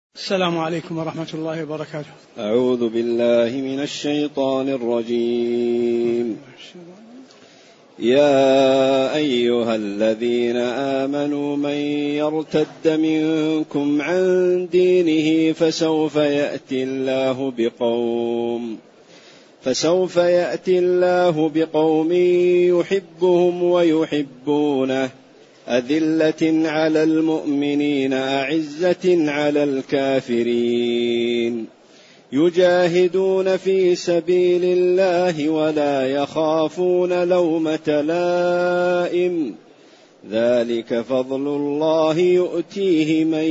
السلام عليكم ورحمة الله وبركاته. أعوذ بالله من الشيطان الرجيم. يا أيها الذين آمنوا من يرتد منكم عن دينه فسوف يأتي الله بقوم يحبهم ويحبونه أذلة على المؤمنين أعزة على الكافرين يجاهدون في سبيل الله ولا يخافون لومة لائم ذلك فضل الله يؤتيه من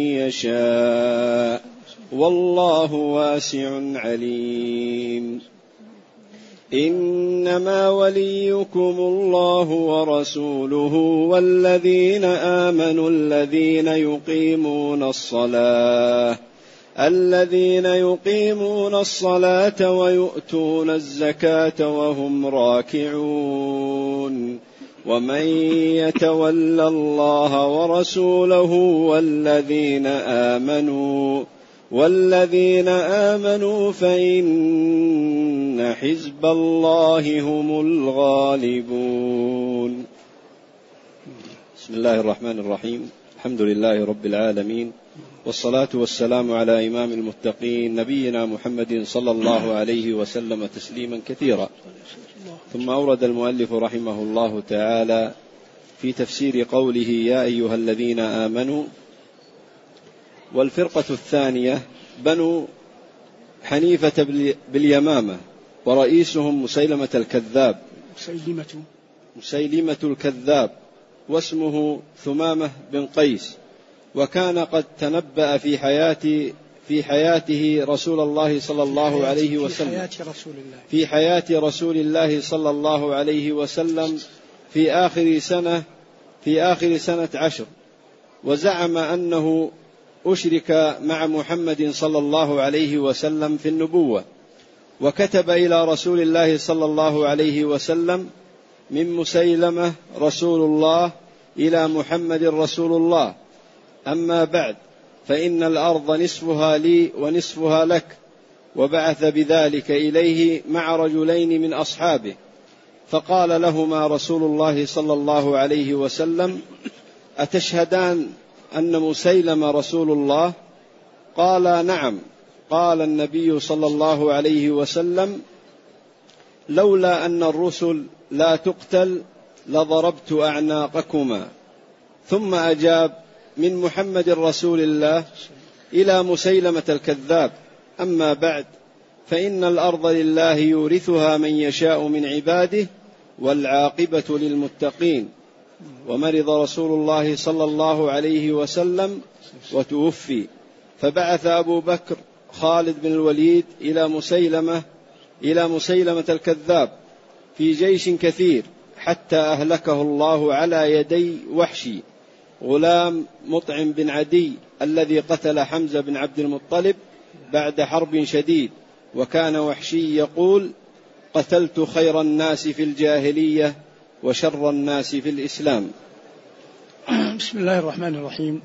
يشاء والله واسع عليم. إنما وليكم الله ورسوله والذين آمنوا الذين يقيمون الصلاة ويؤتون الزكاة وهم راكعون ومن يتول الله ورسوله والذين آمنوا فإن حزب الله هم الغالبون. بسم الله الرحمن الرحيم. الحمد لله رب العالمين، والصلاة والسلام على إمام المتقين نبينا محمد صلى الله عليه وسلم تسليما كثيرا. ثم أورد المؤلف رحمه الله تعالى في تفسير قوله يا أيها الذين آمنوا. والفرقة الثانية بنو حنيفة باليمامة ورئيسهم مسيلمة الكذاب واسمه ثمامة بن قيس، وكان قد تنبأ في حياته رسول الله صلى الله عليه وسلم في حياة رسول الله صلى الله عليه وسلم في آخر سنة 10، وزعم أنه أشرك مع محمد صلى الله عليه وسلم في النبوة، وكتب إلى رسول الله صلى الله عليه وسلم من مسيلمة رسول الله إلى محمد رسول الله، أما بعد فإن الأرض نصفها لي ونصفها لك. وبعث بذلك إليه مع رجلين من أصحابه، فقال لهما رسول الله صلى الله عليه وسلم أتشهدان أن مسيلمة رسول الله؟ قال نعم. قال النبي صلى الله عليه وسلم لولا أن الرسل لا تقتل لضربت أعناقكما. ثم أجاب من محمد رسول الله إلى مسيلمة الكذاب، أما بعد فإن الأرض لله يورثها من يشاء من عباده والعاقبة للمتقين. ومرض رسول الله صلى الله عليه وسلم وتوفي، فبعث أبو بكر خالد بن الوليد إلى مسيلمة الكذاب في جيش كثير حتى أهلكه الله على يدي وحشي غلام مطعم بن عدي الذي قتل حمزة بن عبد المطلب بعد حرب شديد. وكان وحشي يقول قتلت خير الناس في الجاهلية وشر الناس في الإسلام. بسم الله الرحمن الرحيم.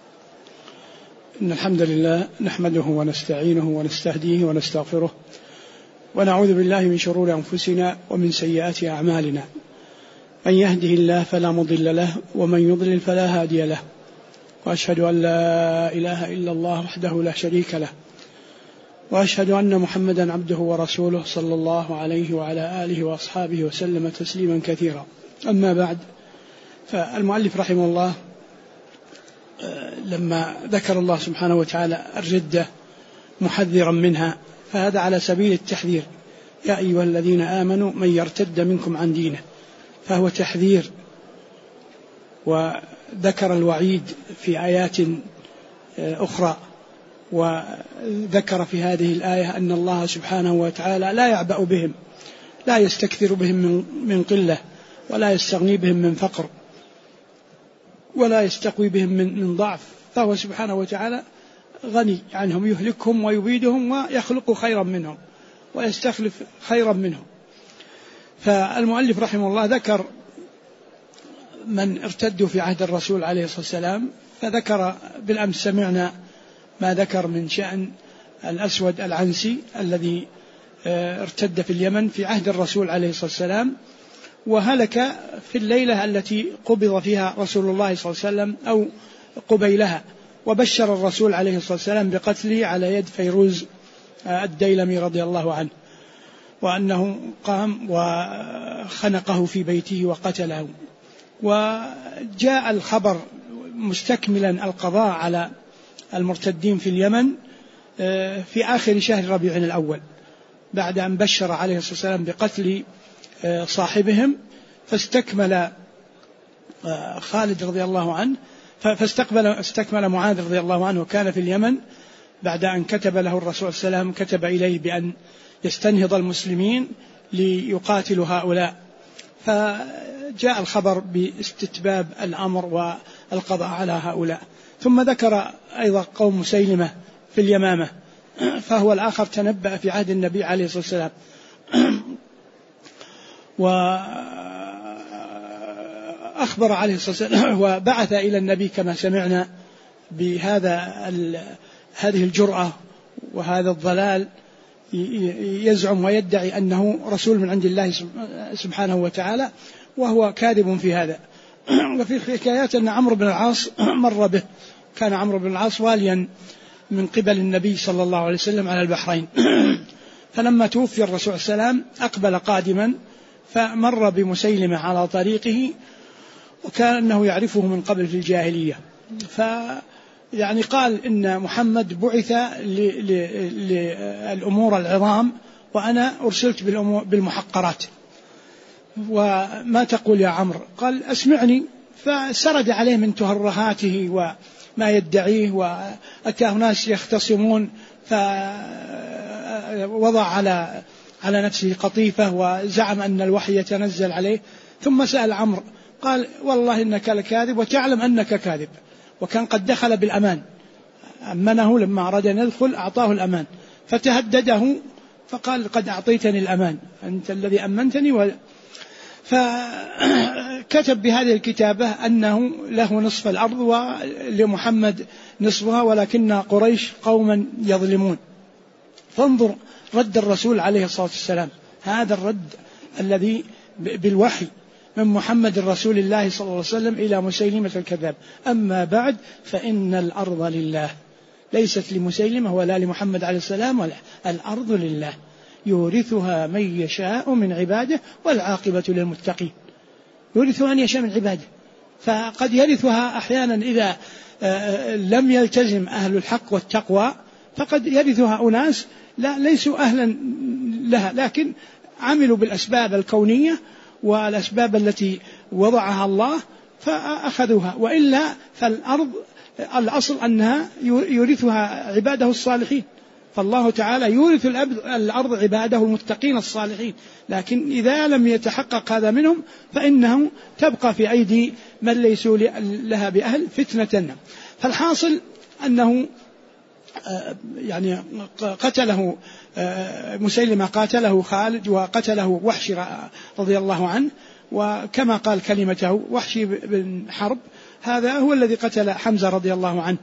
إن الحمد لله نحمده ونستعينه ونستهديه ونستغفره، ونعوذ بالله من شرور أنفسنا ومن سيئات أعمالنا. من يهده الله فلا مضل له ومن يضلل فلا هادي له، وأشهد أن لا إله إلا الله وحده لا شريك له، وأشهد أن محمدا عبده ورسوله صلى الله عليه وعلى آله وأصحابه وسلم تسليما كثيرا. أما بعد، فالمؤلف رحمه الله لما ذكر الله سبحانه وتعالى الردة محذرا منها، فهذا على سبيل التحذير. يا أيها الذين آمنوا من يرتد منكم عن دينه، فهو تحذير. وذكر الوعيد في آيات أخرى، وذكر في هذه الآية أن الله سبحانه وتعالى لا يعبأ بهم، لا يستكثر بهم من قلة، ولا يستغني بهم من فقر، ولا يستقوي بهم من ضعف، فهو سبحانه وتعالى غني عنهم، يهلكهم ويبيدهم ويخلق خيرا منهم ويستخلف خيرا منهم. فالمؤلف رحمه الله ذكر من ارتدوا في عهد الرسول عليه الصلاة والسلام، فذكر بالأمس سمعنا ما ذكر من شأن الأسود العنسي الذي ارتد في اليمن في عهد الرسول عليه الصلاة والسلام، وهلك في الليلة التي قبض فيها رسول الله صلى الله عليه وسلم أو قبيلها، وبشر الرسول عليه الصلاة والسلام بقتله على يد فيروز الديلمي رضي الله عنه، وأنه قام وخنقه في بيته وقتله. وجاء الخبر مستكملا القضاء على المرتدين في اليمن في آخر شهر ربيع الأول، بعد أن بشر عليه الصلاة والسلام بقتل صاحبهم، فاستكمل خالد رضي الله عنه فاستكمل معاذ رضي الله عنه، وكان في اليمن بعد أن كتب له الرسول صلى الله عليه وسلم، كتب إليه بأن يستنهض المسلمين ليقاتلوا هؤلاء، فجاء الخبر باستتباب الأمر والقضاء على هؤلاء. ثم ذكر أيضا قوم مسيلمة في اليمامة، فهو الآخر تنبأ في عهد النبي عليه الصلاة والسلام، وأخبر عليه الصلاة والسلام وبعث إلى النبي كما سمعنا هذه الجرأة وهذا الضلال، يزعم ويدعي أنه رسول من عند الله سبحانه وتعالى، وهو كاذب في هذا. وفي الحكايات أن عمرو بن العاص مر به، كان عمرو بن العاص واليا من قبل النبي صلى الله عليه وسلم على البحرين، فلما توفي الرسول صلى الله عليه وسلم أقبل قادما، فمر بمسيلمة على طريقه، وكان أنه يعرفه من قبل في الجاهلية، يعني قال إن محمد بعث للأمور العظام، وأنا أرسلت بالمحقرات، وما تقول يا عمرو؟ قال أسمعني. فسرد عليه من تهرهاته وما يدعيه، وأتاه ناس يختصمون، فوضع على نفسه قطيفة وزعم أن الوحي يتنزل عليه. ثم سأل عمرو قال والله إنك لكاذب وتعلم أنك كاذب، وكان قد دخل بالأمان، أمنه لما أراد أن يدخل أعطاه الأمان، فتهدده فقال قد أعطيتني الأمان، أنت الذي أمنتني. فكتب بهذه الكتابة أنه له نصف الأرض ولمحمد نصفها، ولكن قريش قوما يظلمون. فانظر رد الرسول عليه الصلاة والسلام، هذا الرد الذي بالوحي من محمد رسول الله صلى الله عليه وسلم إلى مسيلمة الكذاب. أما بعد فإن الأرض لله، ليست لمسيلمة ولا لمحمد عليه السلام، ولا الأرض لله يورثها من يشاء من عباده والعاقبة للمتقين. يورثها من يشاء من عباده، فقد يرثها أحيانا إذا لم يلتزم أهل الحق والتقوى، فقد يرثها أناس ليسوا أهلا لها، لكن عملوا بالأسباب الكونية والأسباب التي وضعها الله فأخذوها، وإلا فالأرض الأصل أنها يورثها عباده الصالحين، فالله تعالى يورث الأرض عباده المتقين الصالحين، لكن إذا لم يتحقق هذا منهم فإنه تبقى في أيدي من ليسوا لها بأهل فتنة. فالحاصل أنه يعني قتله مسيلمة، قاتله خالد وقتله وحشي رضي الله عنه، وكما قال كلمته وحشي بن حرب هذا هو الذي قتل حمزة رضي الله عنه،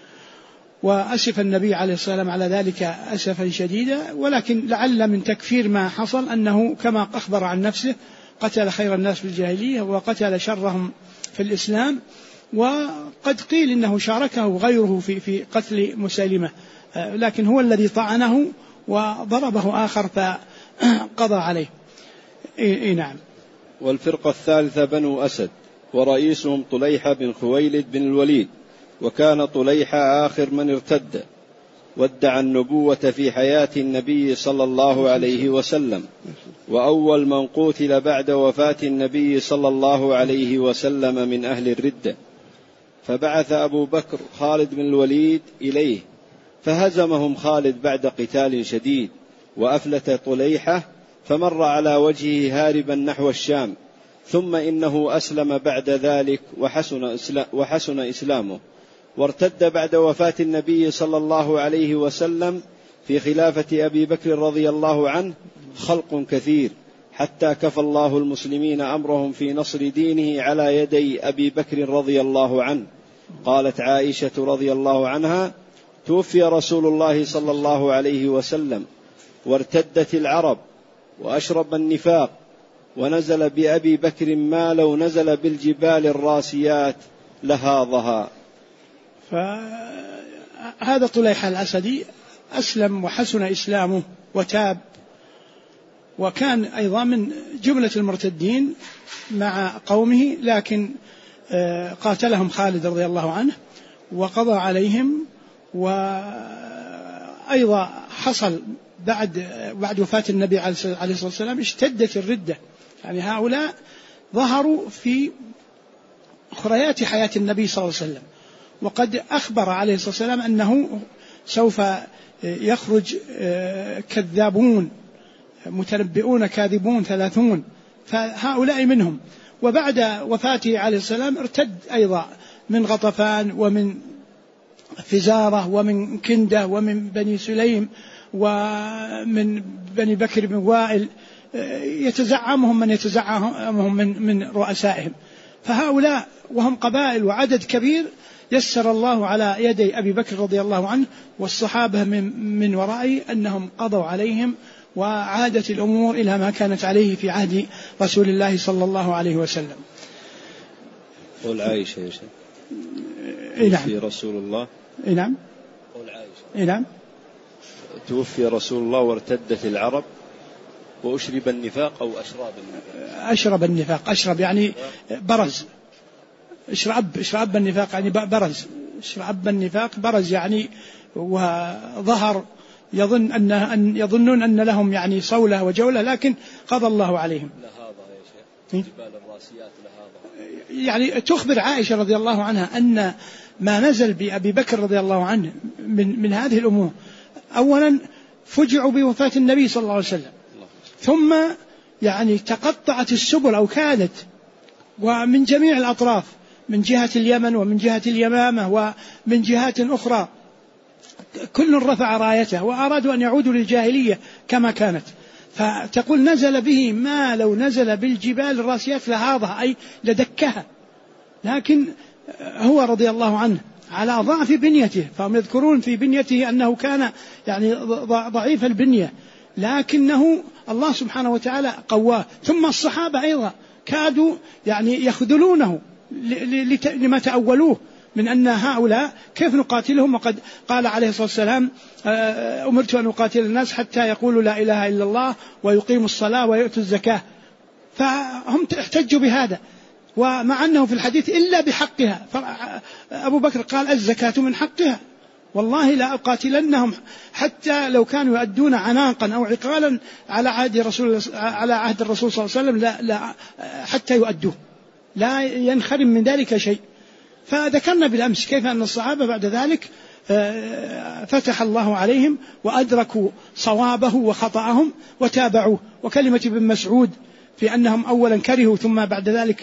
وأسف النبي عليه الصلاة والسلام على ذلك أسفا شديدا، ولكن لعل من تكفير ما حصل أنه كما أخبر عن نفسه قتل خير الناس في الجاهلية وقتل شرهم في الإسلام، وقد قيل إنه شاركه غيره في قتل مسيلمة، لكن هو الذي طعنه وضربه آخر فقضى عليه. نعم. والفرقة الثالثة بنو أسد، ورئيسهم طليحة بن خويلد بن الوليد، وكان طليحة آخر من ارتد، وادعى النبوة في حياة النبي صلى الله عليه وسلم، وأول من قتل بعد وفاة النبي صلى الله عليه وسلم من أهل الردة. فبعث أبو بكر خالد بن الوليد إليه، فهزمهم خالد بعد قتال شديد، وأفلت طليحة فمر على وجهه هاربا نحو الشام، ثم إنه أسلم بعد ذلك وحسن إسلامه، وارتد بعد وفاة النبي صلى الله عليه وسلم في خلافة أبي بكر رضي الله عنه خلق كثير، حتى كفى الله المسلمين أمرهم في نصر دينه على يدي أبي بكر رضي الله عنه. قالت عائشة رضي الله عنها: توفي رسول الله صلى الله عليه وسلم وارتدت العرب وأشرب النفاق، ونزل بأبي بكر ما لو نزل بالجبال الراسيات لهاضها. فهذا طليحة الأسدي أسلم وحسن إسلامه وتاب، وكان أيضا من جملة المرتدين مع قومه، لكن قاتلهم خالد رضي الله عنه وقضى عليهم. وأيضا حصل بعد وفاة النبي عليه الصلاة والسلام اشتدت الردة، يعني هؤلاء ظهروا في أخريات حياة النبي صلى الله عليه وسلم، وقد أخبر عليه الصلاة والسلام أنه سوف يخرج كذابون متنبئون كاذبون 30، فهؤلاء منهم. وبعد وفاته عليه السلام ارتد أيضا من غطفان ومن فزارة ومن كندة ومن بني سليم ومن بني بكر بن وائل، يتزعمهم من يتزعمهم من رؤسائهم. فهؤلاء وهم قبائل وعدد كبير يسر الله على يدي أبي بكر رضي الله عنه والصحابة من ورائه أنهم قضوا عليهم، وعادت الأمور إلى ما كانت عليه في عهد رسول الله صلى الله عليه وسلم. قول عائشة يا شيخ. نعم. رسول الله. نعم. قول عائشة. نعم. توفي رسول الله وارتدت العرب وأشرب النفاق أو أشراب النفاق. أشرب النفاق، أشرب يعني برز، اشرب النفاق يعني برز، اشرب النفاق برز يعني وظهر، يظنون أن لهم يعني صولة وجولة، لكن قضى الله عليهم. لهذا يا شيخ جبال الراسيات لهذا، يعني تخبر عائشة رضي الله عنها أن ما نزل بأبي بكر رضي الله عنه من هذه الأمور، أولا فجعوا بوفاة النبي صلى الله عليه وسلم، ثم يعني تقطعت السبل أو كادت، ومن جميع الأطراف، من جهة اليمن ومن جهة اليمامة ومن جهات أخرى، كل رفع رايته وأرادوا أن يعودوا للجاهلية كما كانت. فتقول نزل به ما لو نزل بالجبال الراسيات لهاضها، أي لدكها. لكن هو رضي الله عنه على ضعف بنيته، فهم يذكرون في بنيته أنه كان يعني ضعيف البنية، لكنه الله سبحانه وتعالى قواه. ثم الصحابة أيضا كادوا يعني يخذلونه لما تأولوه من أن هؤلاء كيف نقاتلهم، وقد قال عليه الصلاة والسلام أمرت أن أقاتل الناس حتى يقولوا لا إله إلا الله ويقيموا الصلاة ويؤتوا الزكاة. فهم احتجوا بهذا، ومع أنه في الحديث إلا بحقها. فأبو بكر قال الزكاة من حقها، والله لا أقاتلنهم حتى لو كانوا يؤدون عناقا أو عقالا على عهد الرسول صلى الله عليه وسلم، لا حتى يؤدوه، لا ينخرم من ذلك شيء. فذكرنا بالأمس كيف أن الصحابة بعد ذلك فتح الله عليهم وأدركوا صوابه وخطأهم وتابعوه. وكلمة ابن مسعود في أنهم أولا كرهوا ثم بعد ذلك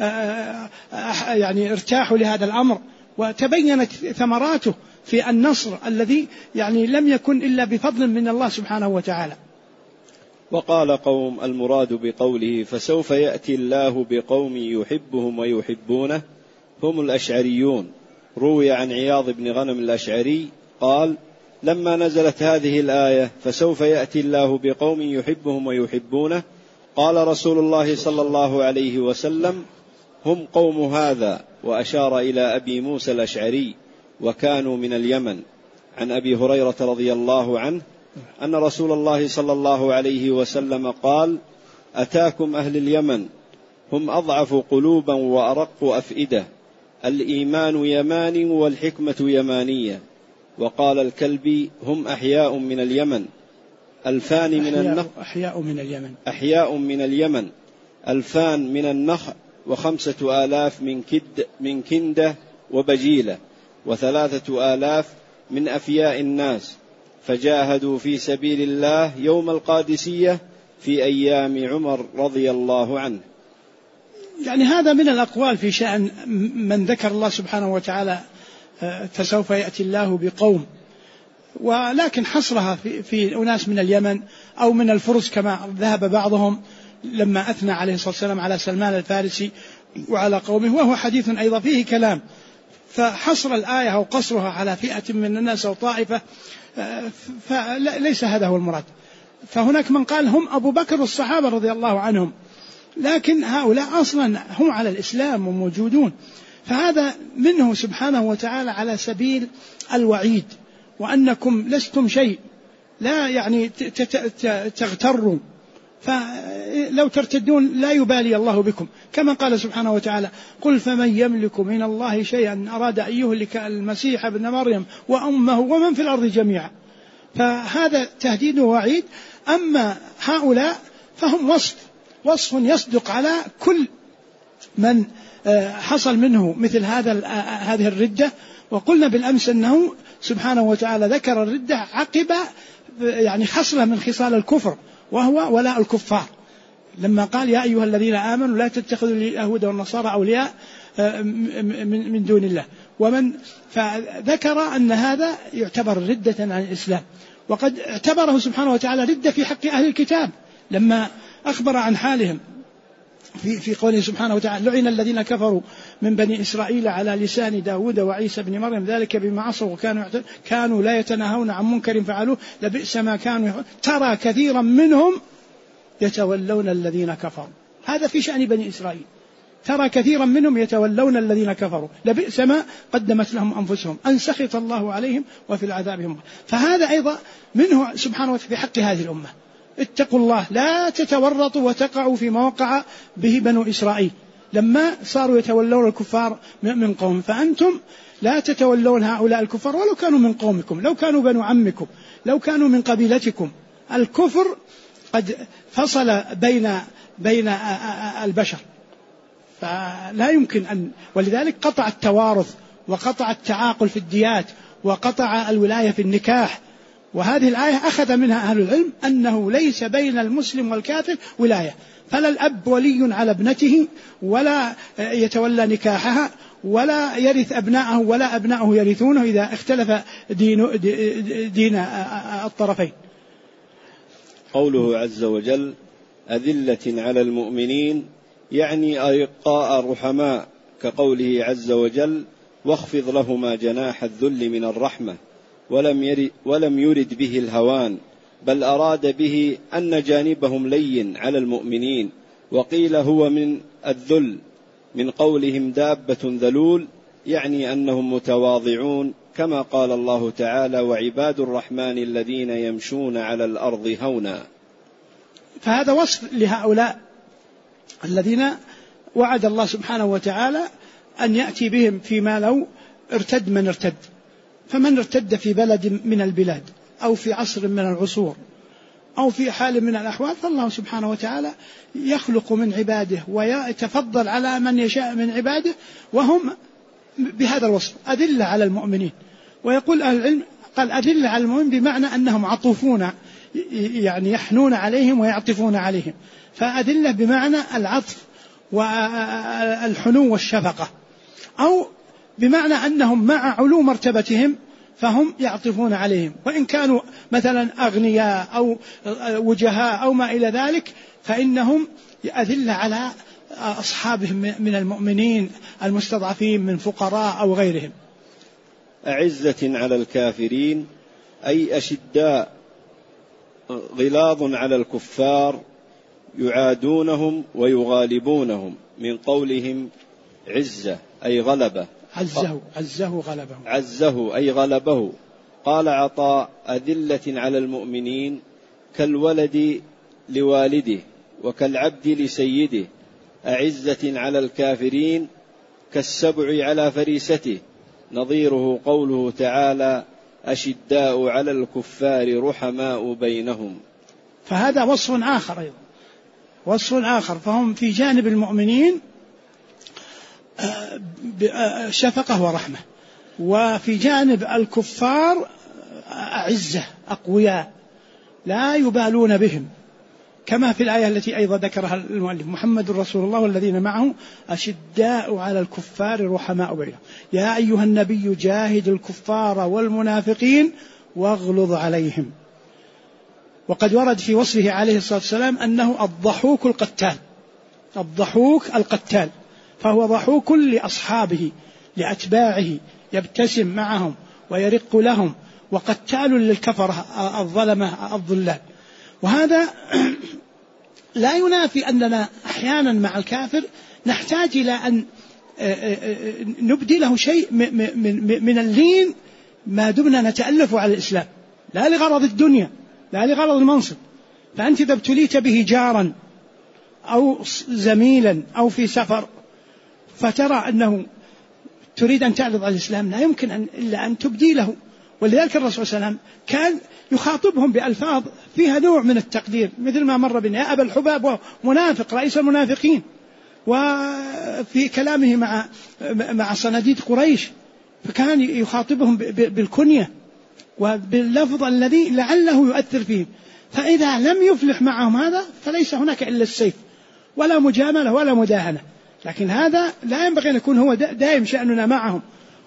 يعني ارتاحوا لهذا الأمر، وتبينت ثمراته في النصر الذي يعني لم يكن إلا بفضل من الله سبحانه وتعالى. وقال قوم المراد بقوله فسوف يأتي الله بقوم يحبهم ويحبونه هم الأشعريون. روي عن عياض بن غنم الأشعري قال لما نزلت هذه الآية فسوف يأتي الله بقوم يحبهم ويحبونه قال رسول الله صلى الله عليه وسلم هم قوم هذا، وأشار إلى أبي موسى الأشعري وكانوا من اليمن. عن أبي هريرة رضي الله عنه أن رسول الله صلى الله عليه وسلم قال أتاكم أهل اليمن هم أضعف قلوبا وأرق أفئدة، الإيمان يمان والحكمة يمانية. وقال الكلبي هم أحياء من اليمن ألفان من النخل، أحياء من اليمن ألفان من النخل 5000 من كندة وبجيلة 3000 من أفياء الناس، فجاهدوا في سبيل الله يوم القادسية في أيام عمر رضي الله عنه. يعني هذا من الأقوال في شأن من ذكر الله سبحانه وتعالى فسوف يأتي الله بقوم، ولكن حصرها في أناس من اليمن أو من الفرس كما ذهب بعضهم لما أثنى عليه الصلاة والسلام على سلمان الفارسي وعلى قومه، وهو حديث أيضا فيه كلام. فحصر الآية أو قصرها على فئة من الناس أو طائفة فليس هذا هو المراد. فهناك من قال هم أبو بكر والصحابة رضي الله عنهم، لكن هؤلاء أصلا هم على الإسلام وموجودون، فهذا منه سبحانه وتعالى على سبيل الوعيد، وأنكم لستم شيء، لا يعني تغتروا، فلو ترتدون لا يبالي الله بكم، كما قال سبحانه وتعالى قل فمن يملك من الله شيئا أراد أن يهلك المسيح ابن مريم وأمه ومن في الأرض جميعا. فهذا تهديد ووعيد. أما هؤلاء فهم وصف يصدق على كل من حصل منه مثل هذه الردة. وقلنا بالأمس أنه سبحانه وتعالى ذكر الردة عقب يعني خصلة من خصال الكفر، وهو ولاء الكفار، لما قال يا أيها الذين آمنوا لا تتخذوا اليهود والنصارى أولياء من دون الله، فذكر أن هذا يعتبر ردة عن الإسلام. وقد اعتبره سبحانه وتعالى ردة في حق أهل الكتاب لما أخبر عن حالهم في قوله سبحانه وتعالى لعن الذين كفروا من بني إسرائيل على لسان داود وعيسى بن مريم ذلك بما عصوا وكانوا لا يتناهون عن منكر فعلوه لبئس ما كانوا ترى كثيرا منهم يتولون الذين كفروا. هذا في شأن بني إسرائيل، ترى كثيرا منهم يتولون الذين كفروا لبئس ما قدمت لهم أنفسهم أن سخط الله عليهم وفي العذاب هم. فهذا أيضا منه سبحانه وتعالى في حق هذه الأمة، اتقوا الله لا تتورطوا وتقعوا فيما وقع به بنو إسرائيل لما صاروا يتولون الكفار من قوم، فأنتم لا تتولون هؤلاء الكفار ولو كانوا من قومكم، لو كانوا بنو عمكم، لو كانوا من قبيلتكم. الكفر قد فصل بين البشر، فلا يمكن أن، ولذلك قطع التوارث وقطع التعاقل في الديات وقطع الولاية في النكاح. وهذه الآية أخذ منها أهل العلم أنه ليس بين المسلم والكافر ولاية، فلا الأب ولي على ابنته ولا يتولى نكاحها ولا يرث أبناءه ولا أبناءه يرثونه إذا اختلف دين الطرفين. قوله عز وجل أذلة على المؤمنين يعني أرقاء رحماء، كقوله عز وجل واخفض لهما جناح الذل من الرحمة، ولم يرد به الهوان، بل أراد به أن جانبهم لين على المؤمنين، وقيل هو من الذل من قولهم دابة ذلول، يعني أنهم متواضعون، كما قال الله تعالى وعباد الرحمن الذين يمشون على الأرض هونا. فهذا وصف لهؤلاء الذين وعد الله سبحانه وتعالى أن يأتي بهم فيما لو ارتد من ارتد. فمن ارتد في بلد من البلاد أو في عصر من العصور أو في حال من الأحوال، فالله سبحانه وتعالى يخلق من عباده ويتفضل على من يشاء من عباده، وهم بهذا الوصف أذلة على المؤمنين. ويقول أهل العلم قال أذلة على المؤمنين بمعنى أنهم عطوفون، يعني يحنون عليهم ويعطفون عليهم، فأذلة بمعنى العطف والحنو والشفقة، أو بمعنى أنهم مع علو مرتبتهم فهم يعطفون عليهم، وإن كانوا مثلا أغنياء أو وجهاء أو ما إلى ذلك فإنهم أذلة على أصحابهم من المؤمنين المستضعفين من فقراء أو غيرهم. أعزة على الكافرين أي أشداء غلاظ على الكفار يعادونهم ويغالبونهم، من قولهم عزة أي غلبة، عزه أي غلبه. قال عطاء أذلة على المؤمنين كالولد لوالده وكالعبد لسيده، أعزة على الكافرين كالسبع على فريسته، نظيره قوله تعالى أشداء على الكفار رحماء بينهم. فهذا وصف آخر أيضا، وصف آخر، فهم في جانب المؤمنين شفقة ورحمة، وفي جانب الكفار أعزة أقوياء لا يبالون بهم، كما في الآية التي أيضا ذكرها المؤلف محمد رسول الله والذين معه أشداء على الكفار رحماء بينهم يا أيها النبي جاهد الكفار والمنافقين واغلظ عليهم. وقد ورد في وصفه عليه الصلاة والسلام أنه الضحوك القتال، فهو ضحوك لأصحابه لأتباعه يبتسم معهم ويرق لهم، وقتال للكفرة الظلمة الضلال. وهذا لا ينافي أننا أحيانا مع الكافر نحتاج إلى أن نبدي له شيء من اللين ما دمنا نتألف على الإسلام، لا لغرض الدنيا لا لغرض المنصب. فأنت إذا ابتليت به جارا أو زميلا أو في سفر فترى أنه تريد أن تعرض على الإسلام، لا يمكن إلا أن تبدي له. ولذلك الرسول صلى الله عليه وسلم كان يخاطبهم بألفاظ فيها نوع من التقدير، مثل ما مر بنا يا أبا الحباب ومنافق رئيس المنافقين، وفي كلامه مع صناديد قريش فكان يخاطبهم بالكنية وباللفظ الذي لعله يؤثر فيهم. فإذا لم يفلح معهم هذا فليس هناك إلا السيف، ولا مجاملة ولا مداهنة. لكن هذا لا ينبغي أن يكون هو دائم شأننا معهم.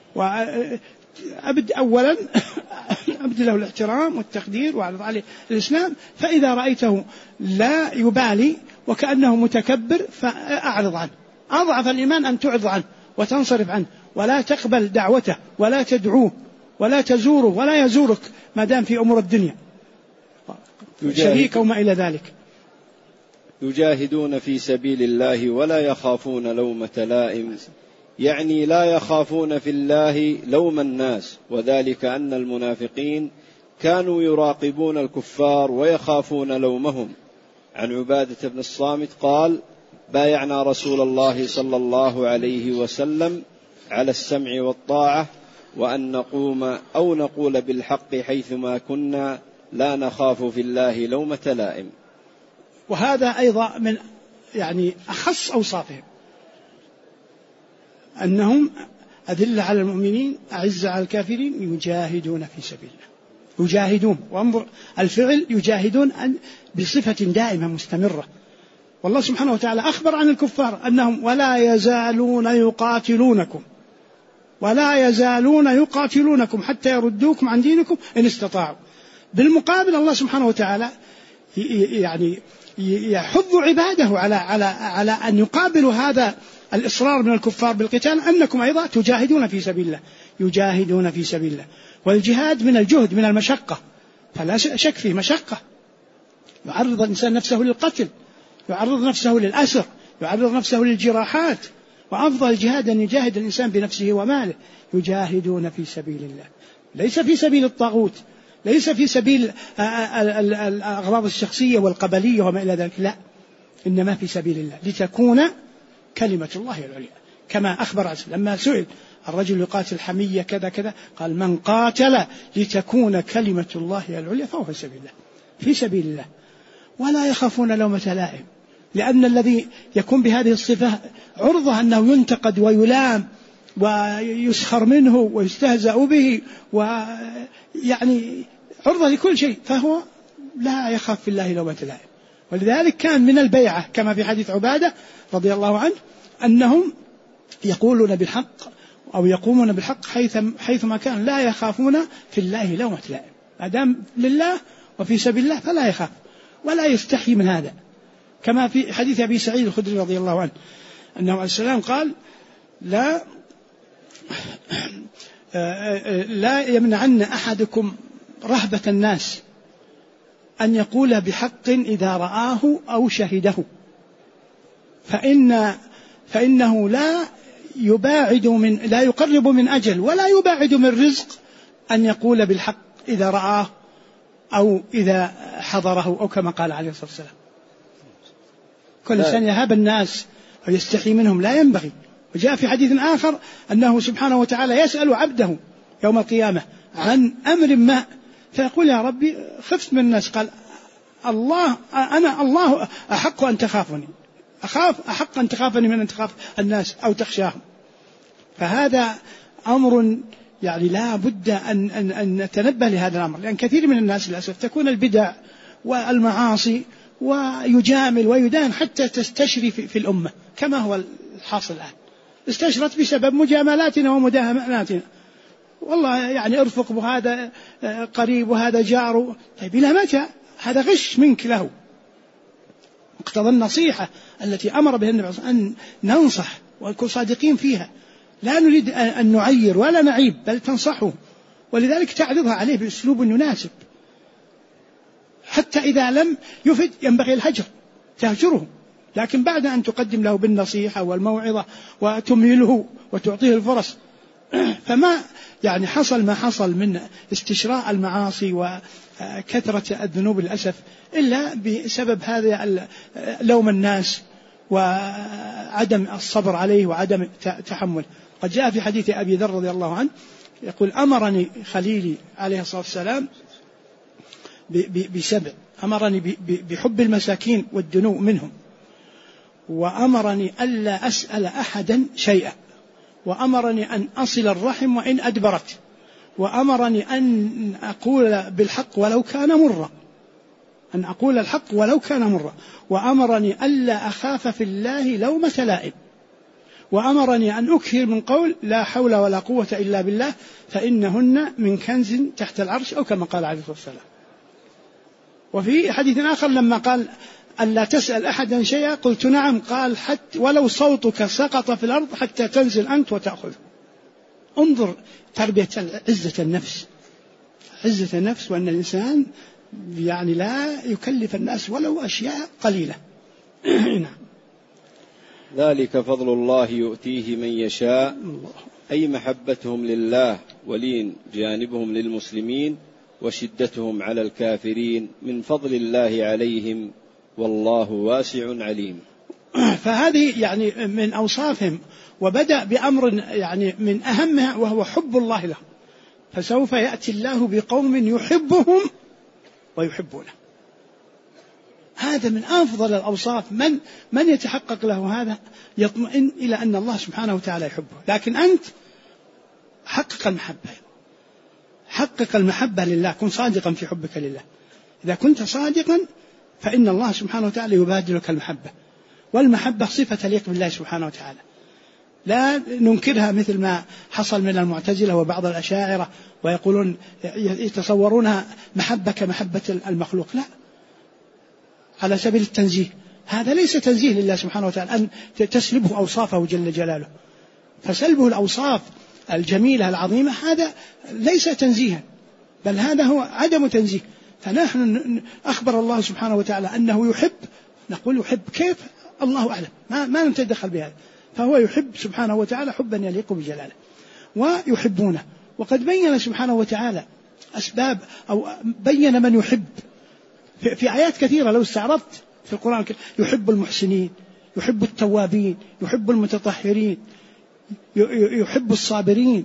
أولا أبدي له الاحترام والتقدير وأعرض عليه الإسلام، فإذا رأيته لا يبالي وكأنه متكبر فأعرض عنه. أضعف الإيمان أن تعرض عنه وتنصرف عنه، ولا تقبل دعوته ولا تدعوه ولا تزوره ولا يزورك ما دام في أمور الدنيا شريك وما إلى ذلك. يجاهدون في سبيل الله ولا يخافون لومة لائم، يعني لا يخافون في الله لوم الناس، وذلك أن المنافقين كانوا يراقبون الكفار ويخافون لومهم. عن عبادة بن الصامت قال: بايعنا رسول الله صلى الله عليه وسلم على السمع والطاعة، وأن نقوم أو نقول بالحق حيثما كنا، لا نخاف في الله لومة لائم. وهذا أيضا من أخص أوصافهم، أنهم أذلة على المؤمنين أعزة على الكافرين يجاهدون في سبيل الله. يجاهدون، وانظر الفعل يجاهدون بصفة دائمة مستمرة. والله سبحانه وتعالى أخبر عن الكفار أنهم ولا يزالون يقاتلونكم حتى يردوكم عن دينكم إن استطاعوا. بالمقابل الله سبحانه وتعالى يحض عباده على أن يقابلوا هذا الإصرار من الكفار بالقتال، أنكم أيضا تجاهدون في سبيل الله. يجاهدون في سبيل الله، والجهاد من الجهد من المشقة، فلا شك فيه مشقة. يعرض الإنسان نفسه للقتل، يعرض نفسه للأسر، يعرض نفسه للجراحات. وأفضل الجهاد أن يجاهد الإنسان بنفسه وماله. يجاهدون في سبيل الله، ليس في سبيل الطاغوت، ليس في سبيل الأغراض الشخصية والقبلية وما إلى ذلك، لا، إنما في سبيل الله لتكون كلمة الله العليا. كما أخبر لما سئل الرجل يقاتل حمية كذا كذا، قال: من قاتل لتكون كلمة الله العليا فهو في سبيل الله، في سبيل الله. ولا يخافون لومة لائم، لأن الذي يكون بهذه الصفة عرضة أنه ينتقد ويلام ويسخر منه ويستهزأ به، عرضة لكل شيء، فهو لا يخاف في الله لومة لائم. ولذلك كان من البيعة كما في حديث عبادة رضي الله عنه أنهم يقولون بالحق أو يقومون بالحق حيثما كان، لا يخافون في الله لومة لائم. ما دام لله وفي سبيل الله فلا يخاف ولا يستحي من هذا. كما في حديث أبي سعيد الخدري رضي الله عنه أنه عليه السلام قال: لا يمنعن أحدكم رهبة الناس أن يقول بحق إذا رآه أو شهده، فإنه لا يقرب من أجل ولا يباعد من رزق أن يقول بالحق إذا رآه أو إذا حضره، أو كما قال عليه الصلاة والسلام. كل إنسان يهاب الناس ويستحي منهم لا ينبغي. وجاء في حديث آخر أنه سبحانه وتعالى يسأل عبده يوم القيامة عن أمر ما، فيقول: يا ربي خفت من الناس. قال: الله أحق أن تخافني، أحق أن تخافني من أن تخاف الناس أو تخشاهم. فهذا أمر لا بد أن نتنبه لهذا الأمر، لأن كثير من الناس للأسف تكون البدع والمعاصي ويجامل ويدان حتى تستشري في الأمة، كما هو الحاصل الآن. استشرت بسبب مجاملاتنا ومداهناتنا. والله ارفق بهذا قريب وهذا جار. طيب إلى متى؟ هذا غش منك له. مقتضى النصيحة التي أمر بها النبي أن ننصح ونكون صادقين فيها، لا نريد أن نعير ولا نعيب، بل تنصحه، ولذلك تعرضها عليه بأسلوب يناسب. حتى إذا لم يفد ينبغي الهجر، تهجره، لكن بعد أن تقدم له بالنصيحة والموعظة وتمهله وتعطيه الفرص. فما يعني حصل ما حصل من استشراء المعاصي وكثرة الذنوب للأسف إلا بسبب هذا لوم الناس وعدم الصبر عليه وعدم تحمل. قد جاء في حديث أبي ذر رضي الله عنه يقول: أمرني خليلي عليه الصلاة والسلام بسبع، أمرني بحب المساكين والدنو منهم، وأمرني ألا أسأل أحدا شيئا، وأمرني أن أصل الرحم وإن أدبرت، وأمرني أن أقول بالحق ولو كان مرا، أن أقول الحق ولو كان مرا، وأمرني ألا أخاف في الله لومة لائم، وأمرني أن أكثر من قول لا حول ولا قوة إلا بالله فإنهن من كنز تحت العرش، أو كما قال عليه الصلاة والسلام. وفي حديث آخر لما قال ألا تسأل أحدا شيئا قلت نعم، قال حتى ولو صوتك سقط في الأرض حتى تنزل أنت وتأخذ. انظر تربية عزة النفس، عزة النفس، وأن الإنسان يعني لا يكلف الناس ولو أشياء قليلة. نعم. ذلك فضل الله يؤتيه من يشاء، أي محبتهم لله ولين جانبهم للمسلمين وشدتهم على الكافرين من فضل الله عليهم، والله واسع عليم. فهذه يعني من أوصافهم، وبدأ بأمر يعني من أهمها وهو حب الله له، فسوف يأتي الله بقوم يحبهم ويحبونه. هذا من أفضل الأوصاف. من يتحقق له هذا يطمئن إلى أن الله سبحانه وتعالى يحبه. لكن أنت حقق المحبة، حقق المحبة لله، كن صادقا في حبك لله. إذا كنت صادقا فإن الله سبحانه وتعالى يبادلك المحبة، والمحبة صفة تليق بالله سبحانه وتعالى، لا ننكرها مثل ما حصل من المعتزلة وبعض الأشاعرة، ويقولون يتصورونها محبة كمحبة المخلوق. لا، على سبيل التنزيه. هذا ليس تنزيه لله سبحانه وتعالى أن تسلبه أوصافه جل جلاله، فسلبه الأوصاف الجميلة العظيمة هذا ليس تنزيها، بل هذا هو عدم تنزيه. فنحن أخبر الله سبحانه وتعالى أنه يحب، نقول يحب كيف؟ الله أعلم، ما نتدخل بهذا. فهو يحب سبحانه وتعالى حبا يليق بجلاله، ويحبونه. وقد بين سبحانه وتعالى أسباب أو بين من يحب في آيات كثيرة لو استعرضت في القرآن. يحب المحسنين، يحب التوابين، يحب المتطهرين، يحب الصابرين،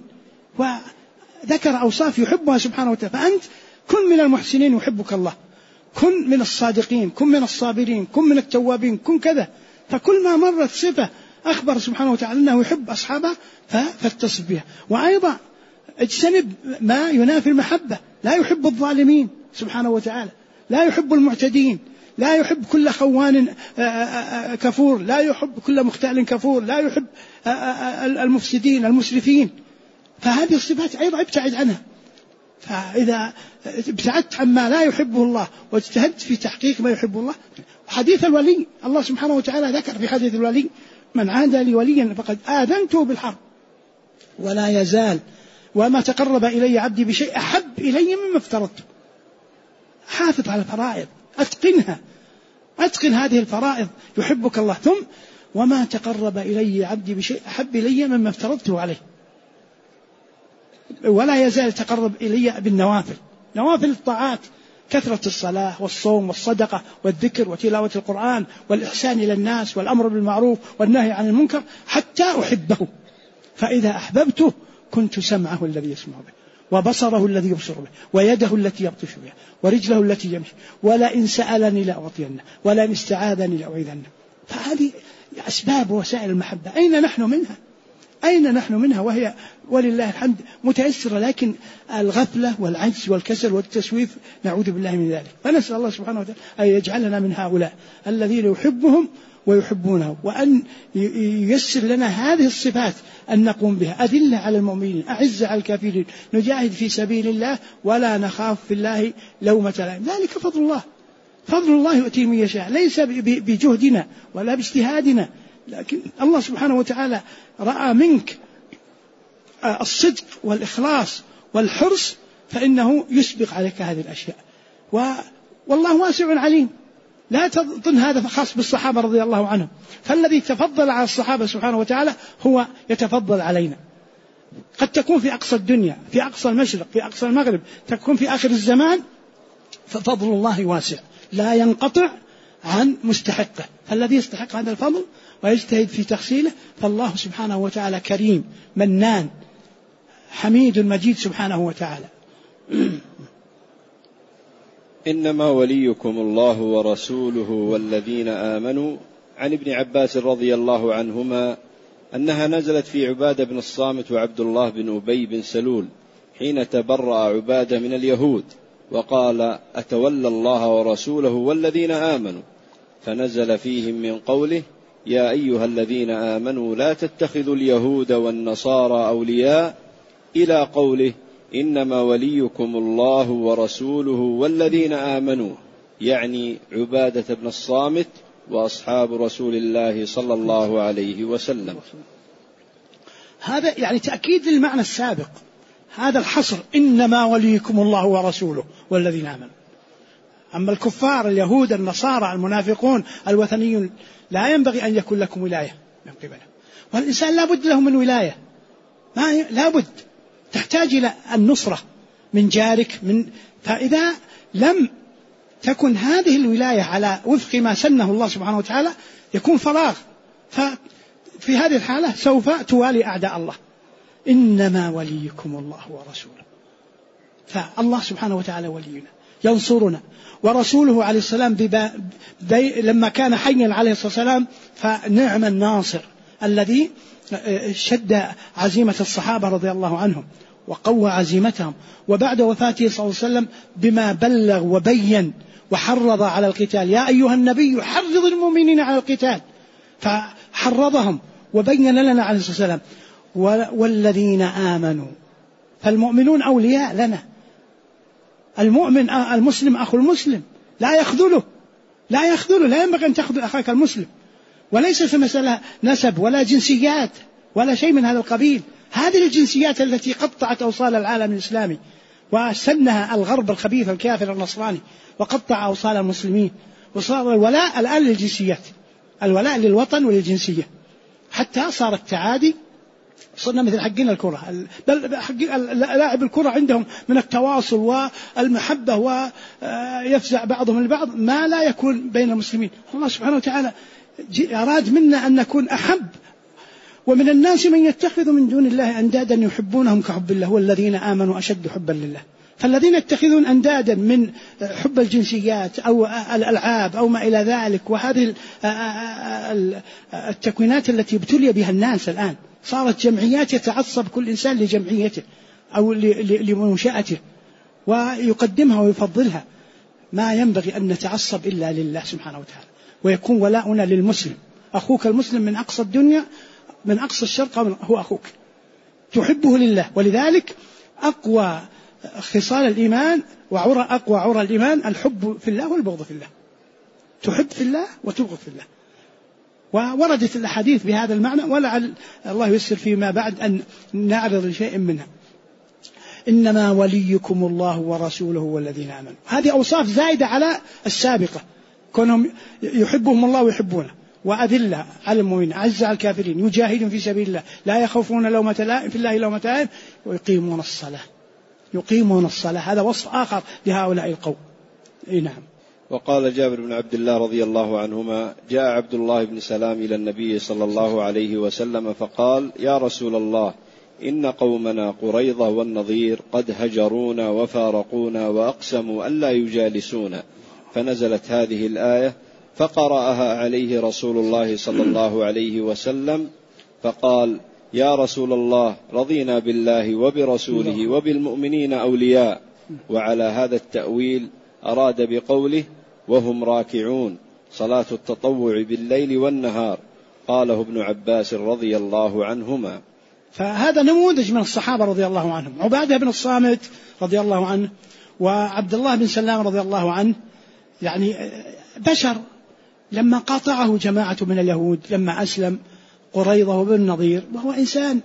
وذكر أوصاف يحبها سبحانه وتعالى. فأنت كن من المحسنين يحبك الله، كن من الصادقين، كن من الصابرين، كن من التوابين، كن كذا. فكل ما مرت صفة أخبر سبحانه وتعالى أنه يحب أصحابه فاتصف بها. وأيضا اجتنب ما ينافي المحبة. لا يحب الظالمين سبحانه وتعالى، لا يحب المعتدين، لا يحب كل خوان كفور، لا يحب كل مختال كفور، لا يحب المفسدين المسرفين. فهذه الصفات أيضا ابتعد عنها. فإذا ابتعدت عما لا يحبه الله واجتهدت في تحقيق ما يحب الله. حديث الولي، الله سبحانه وتعالى ذكر في حديث الولي: من عادى لي وليا فقد آذنته بالحرب ولا يزال وما تقرب إلي عبدي بشيء أحب إلي مما افترضته. حافظ على الفرائض، أتقنها، أتقن هذه الفرائض يحبك الله. ثم وما تقرب إلي عبدي بشيء أحب إلي مما افترضته عليه، ولا يزال يتقرب إلي بالنوافل، نوافل الطاعات، كثرة الصلاة والصوم والصدقة والذكر وتلاوة القرآن والإحسان إلى الناس والأمر بالمعروف والنهي عن المنكر حتى أحبه. فإذا أحببته كنت سمعه الذي يسمع به، وبصره الذي يبصر به، ويده التي يبطش بها، ورجله التي يمشي، ولئن سألني لأعطينه، ولئن استعاذني لأعيذنه. فهذه أسباب وسائل المحبة. أين نحن منها؟ أين نحن منها؟ وهي ولله الحمد متيسرة، لكن الغفلة والعجز والكسل والتسويف نعوذ بالله من ذلك. فنسأل الله سبحانه وتعالى أن يجعلنا من هؤلاء الذين يحبهم ويحبونه، وأن ييسر لنا هذه الصفات أن نقوم بها. أذلة على المؤمنين، أعز على الكافرين، نجاهد في سبيل الله ولا نخاف في الله لومة لائم. ذلك فضل الله، فضل الله يؤتيه من يشاء، ليس بجهدنا ولا باجتهادنا، لكن الله سبحانه وتعالى رأى منك الصدق والإخلاص والحرص فإنه يسبق عليك هذه الأشياء. والله واسع عليم، لا تظن هذا خاص بالصحابة رضي الله عنهم، فالذي تفضل على الصحابة سبحانه وتعالى هو يتفضل علينا. قد تكون في أقصى الدنيا، في أقصى المشرق، في أقصى المغرب، تكون في آخر الزمان، ففضل الله واسع لا ينقطع عن مستحقه، فالذي يستحق هذا الفضل ويجتهد في تحصيله فالله سبحانه وتعالى كريم منان حميد مجيد سبحانه وتعالى. إنما وليكم الله ورسوله والذين آمنوا. عن ابن عباس رضي الله عنهما أنها نزلت في عبادة بن الصامت وعبد الله بن أبي بن سلول حين تبرأ عبادة من اليهود وقال أتولى الله ورسوله والذين آمنوا، فنزل فيهم من قوله يا أيها الذين آمنوا لا تتخذوا اليهود والنصارى أولياء إلى قوله إنما وليكم الله ورسوله والذين آمنوا، يعني عبادة بن الصامت وأصحاب رسول الله صلى الله عليه وسلم. هذا يعني تأكيد للمعنى السابق، هذا الحصر إنما وليكم الله ورسوله والذين آمنوا. أما الكفار اليهود النصارى المنافقون الوثنيون لا ينبغي أن يكون لكم ولاية من قبله، والإنسان لا بد له من ولاية، لا بد، تحتاج إلى النصرة من جارك فإذا لم تكن هذه الولاية على وفق ما سنه الله سبحانه وتعالى يكون فراغ، ففي هذه الحالة سوف توالي أعداء الله. إنما وليكم الله ورسوله، فالله سبحانه وتعالى ولينا ينصرنا، ورسوله عليه السلام لما كان حيا عليه الصلاة والسلام فنعم الناصر الذي شد عزيمة الصحابة رضي الله عنهم وقوى عزيمتهم، وبعد وفاته صلى الله عليه وسلم بما بلغ وبين وحرض على القتال، يا أيها النبي حرض المؤمنين على القتال، فحرضهم وبين لنا عليه الصلاة والسلام والذين آمنوا، فالمؤمنون أولياء لنا، المؤمن المسلم أخو المسلم لا يخذله، لا ينبغي أن تخذل أخاك المسلم، وليس في مسألة نسب ولا جنسيات ولا شيء من هذا القبيل. هذه الجنسيات التي قطعت أوصال العالم الإسلامي وسنها الغرب الخبيث الكافر النصراني وقطع أوصال المسلمين، وصار الولاء الآن للجنسيات، الولاء للوطن وللجنسية، حتى صار التعادي، صرنا مثل حقين الكرة، بل لاعب الكرة عندهم من التواصل والمحبة ويفزع بعضهم البعض ما لا يكون بين المسلمين. الله سبحانه وتعالى أراد منا أن نكون أحب. ومن الناس من يتخذ من دون الله أندادا يحبونهم كحب الله والذين آمنوا أشد حبا لله. فالذين يتخذون أندادا من حب الجنسيات أو الألعاب أو ما إلى ذلك، وهذه التكوينات التي ابتلي بها الناس الآن، صارت جمعيات يتعصب كل إنسان لجمعيته أو لمنشأته ويقدمها ويفضلها. ما ينبغي أن نتعصب إلا لله سبحانه وتعالى، ويكون ولاؤنا للمسلم. أخوك المسلم من أقصى الدنيا من أقصى الشرق هو أخوك، تحبه لله. ولذلك أقوى خصال الإيمان أقوى عرى الإيمان الحب في الله والبغض في الله، تحب في الله وتبغض في الله. ووردت الأحاديث بهذا المعنى، ولعل الله يسر فيما بعد أن نعرض لشيء منها. إنما وليكم الله ورسوله والذين آمنوا، هذه أوصاف زائدة على السابقة، كونهم يحبهم الله ويحبونه، وأذلة على المؤمنين أعز على الكافرين يجاهدون في سبيل الله لا يخافون لومة لائم في الله لومة لائم يقيمون الصلاة. هذا وصف آخر لهؤلاء القوم. نعم. وقال جابر بن عبد الله رضي الله عنهما جاء عبد الله بن سلام إلى النبي صلى الله عليه وسلم فقال يا رسول الله إن قومنا قريظة والنضير قد هجرونا وفارقونا وأقسموا ألا يجالسونا، فنزلت هذه الآية فقرأها عليه رسول الله صلى الله عليه وسلم فقال يا رسول الله رضينا بالله وبرسوله وبالمؤمنين أولياء. وعلى هذا التأويل أراد بقوله وهم راكعون صلاة التطوع بالليل والنهار، قاله ابن عباس رضي الله عنهما. فهذا نموذج من الصحابة رضي الله عنهم، عبادة بن الصامت رضي الله عنه وعبد الله بن سلام رضي الله عنه، يعني بشر. لما قاطعه جماعة من اليهود لما أسلم قريظة وبن النضير، وهو إنسان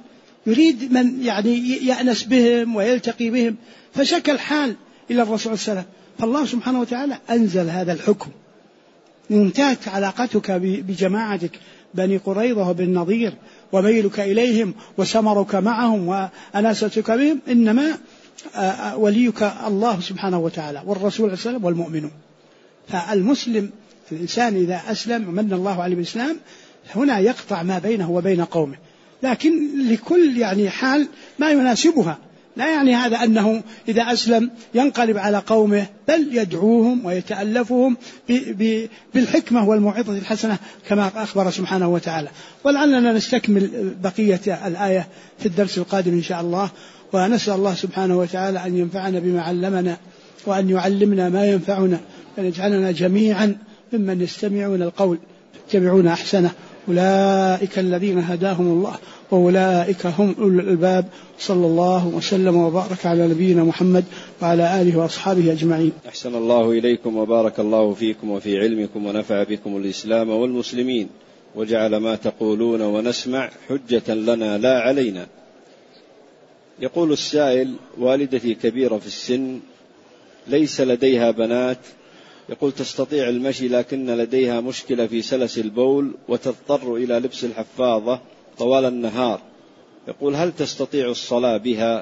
يريد من يعني يأنس بهم ويلتقي بهم، فشكى الحال إلى الرسول صلى الله عليه وسلم، فالله سبحانه وتعالى أنزل هذا الحكم: انتهت علاقتك بجماعتك بني قريظة وبن نضير وميلك إليهم وسمرك معهم وأناستك بهم، إنما وليك الله سبحانه وتعالى والرسول صلى الله عليه وسلم والمؤمنون. فالمسلم الإنسان إذا أسلم من الله عليه بالإسلام هنا يقطع ما بينه وبين قومه، لكن لكل يعني حال ما يناسبها. لا يعني هذا أنه إذا أسلم ينقلب على قومه، بل يدعوهم ويتألفهم بالحكمة والموعظة الحسنة كما أخبر سبحانه وتعالى. ولعلنا نستكمل بقية الآية في الدرس القادم إن شاء الله، ونسأل الله سبحانه وتعالى أن ينفعنا بما علمنا وأن يعلمنا ما ينفعنا، وأن يجعلنا جميعا ممن يستمعون القول يتبعون أحسنه. أولئك الذين هداهم الله وأولئك هم أولو الألباب. صلى الله وسلم وبارك على نبينا محمد وعلى آله وأصحابه أجمعين. أحسن الله إليكم وبارك الله فيكم وفي علمكم ونفع بكم الإسلام والمسلمين، وجعل ما تقولون ونسمع حجة لنا لا علينا. يقول السائل: والدتي كبيرة في السن، ليس لديها بنات، يقول تستطيع المشي لكن لديها مشكلة في سلس البول وتضطر إلى لبس الحفاظة طوال النهار، يقول هل تستطيع الصلاة بها؟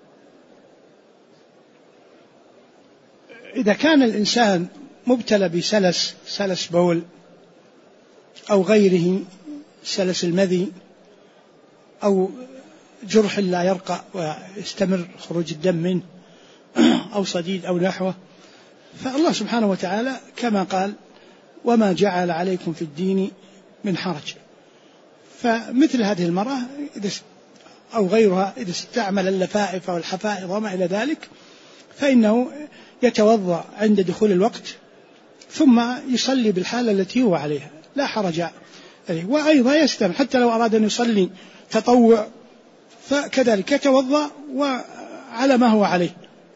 إذا كان الإنسان مبتلى بسلس بول أو غيره، سلس المذي أو جرح لا يرقى ويستمر خروج الدم منه أو صديد أو نحوه، فالله سبحانه وتعالى كما قال: وما جعل عليكم في الدين من حرج. فمثل هذه المرأة أو غيرها إذا استعمل اللفائف والحفائض وما إلى ذلك، فإنه يتوضأ عند دخول الوقت ثم يصلي بالحالة التي هو عليها، لا حرج عليه. وأيضا يستمر حتى لو أراد أن يصلي تطوع فكذلك يتوضأ وعلى ما هو عليه.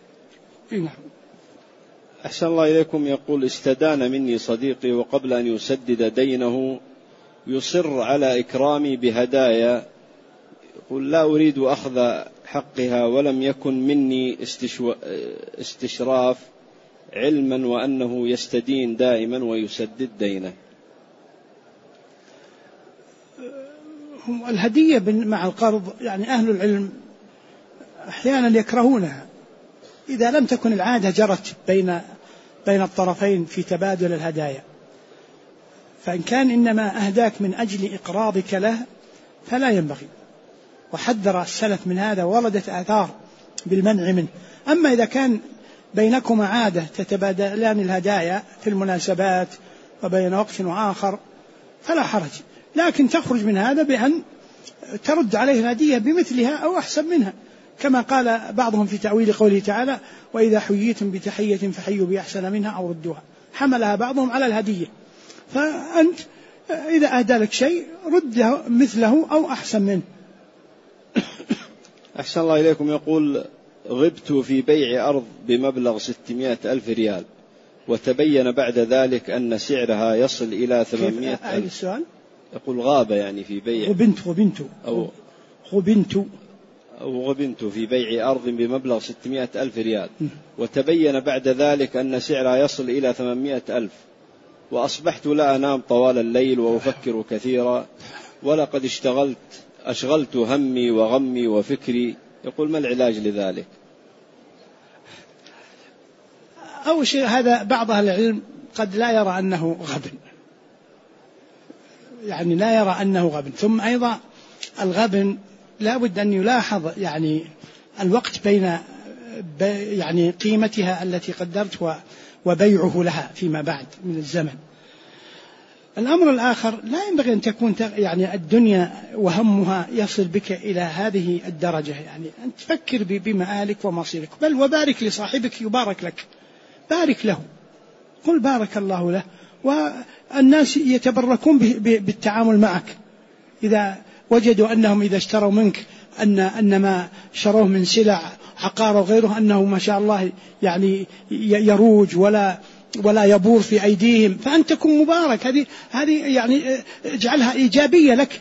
أحسن الله إليكم. يقول: استدان مني صديقي وقبل أن يسدد دينه يصر على إكرامي بهدايا، يقول لا أريد أخذ حقها ولم يكن مني استشراف، علما وأنه يستدين دائما ويسدد دينه. الهدية مع القرض يعني أهل العلم أحيانا يكرهونها إذا لم تكن العادة جرت بين الطرفين في تبادل الهدايا. فإن كان إنما أهداك من أجل إقراضك له فلا ينبغي، وحذر السلف من هذا وردت آثار بالمنع منه. أما إذا كان بينكما عادة تتبادلان الهدايا في المناسبات وبين وقت وآخر فلا حرج، لكن تخرج من هذا بأن ترد عليه الهدية بمثلها أو أحسن منها، كما قال بعضهم في تأويل قوله تعالى: وإذا حييتم بتحية فحيوا بأحسن منها أو ردوها، حملها بعضهم على الهدية. فأنت إذا أهدى لك شيء رده مثله أو أحسن منه. أحسن الله إليكم. يقول: غبت في بيع أرض بمبلغ 600,000 ريال، وتبين بعد ذلك أن سعرها يصل إلى 800,000. السؤال؟ يقول غاب يعني في بيع غبنت في بيع أرض بمبلغ 600,000 ريال، وتبين بعد ذلك أن سعرها يصل إلى 800,000، وأصبحت لا أنام طوال الليل وأفكر كثيرا، ولقد أشغلت همي وغمي وفكري، يقول ما العلاج لذلك؟ أول شيء هذا بعض أهل العلم قد لا يرى أنه غبن، يعني لا يرى أنه غبن. ثم أيضا الغبن لا بد أن يلاحظ يعني الوقت بين يعني قيمتها التي قدرت وبيعه لها فيما بعد من الزمن. الأمر الآخر لا ينبغي أن تكون يعني الدنيا وهمها يصل بك إلى هذه الدرجة، يعني أن تفكر بمآلك ومصيرك، بل وبارك لصاحبك يبارك لك، بارك له، قل بارك الله له. والناس يتبركون بالتعامل معك إذا وجدوا أنهم إذا اشتروا منك أن ما شروه من سلع عقار وغيره أنه ما شاء الله يعني يروج ولا يبور في أيديهم، فأنت تكون مبارك. هذه يعني اجعلها إيجابية لك،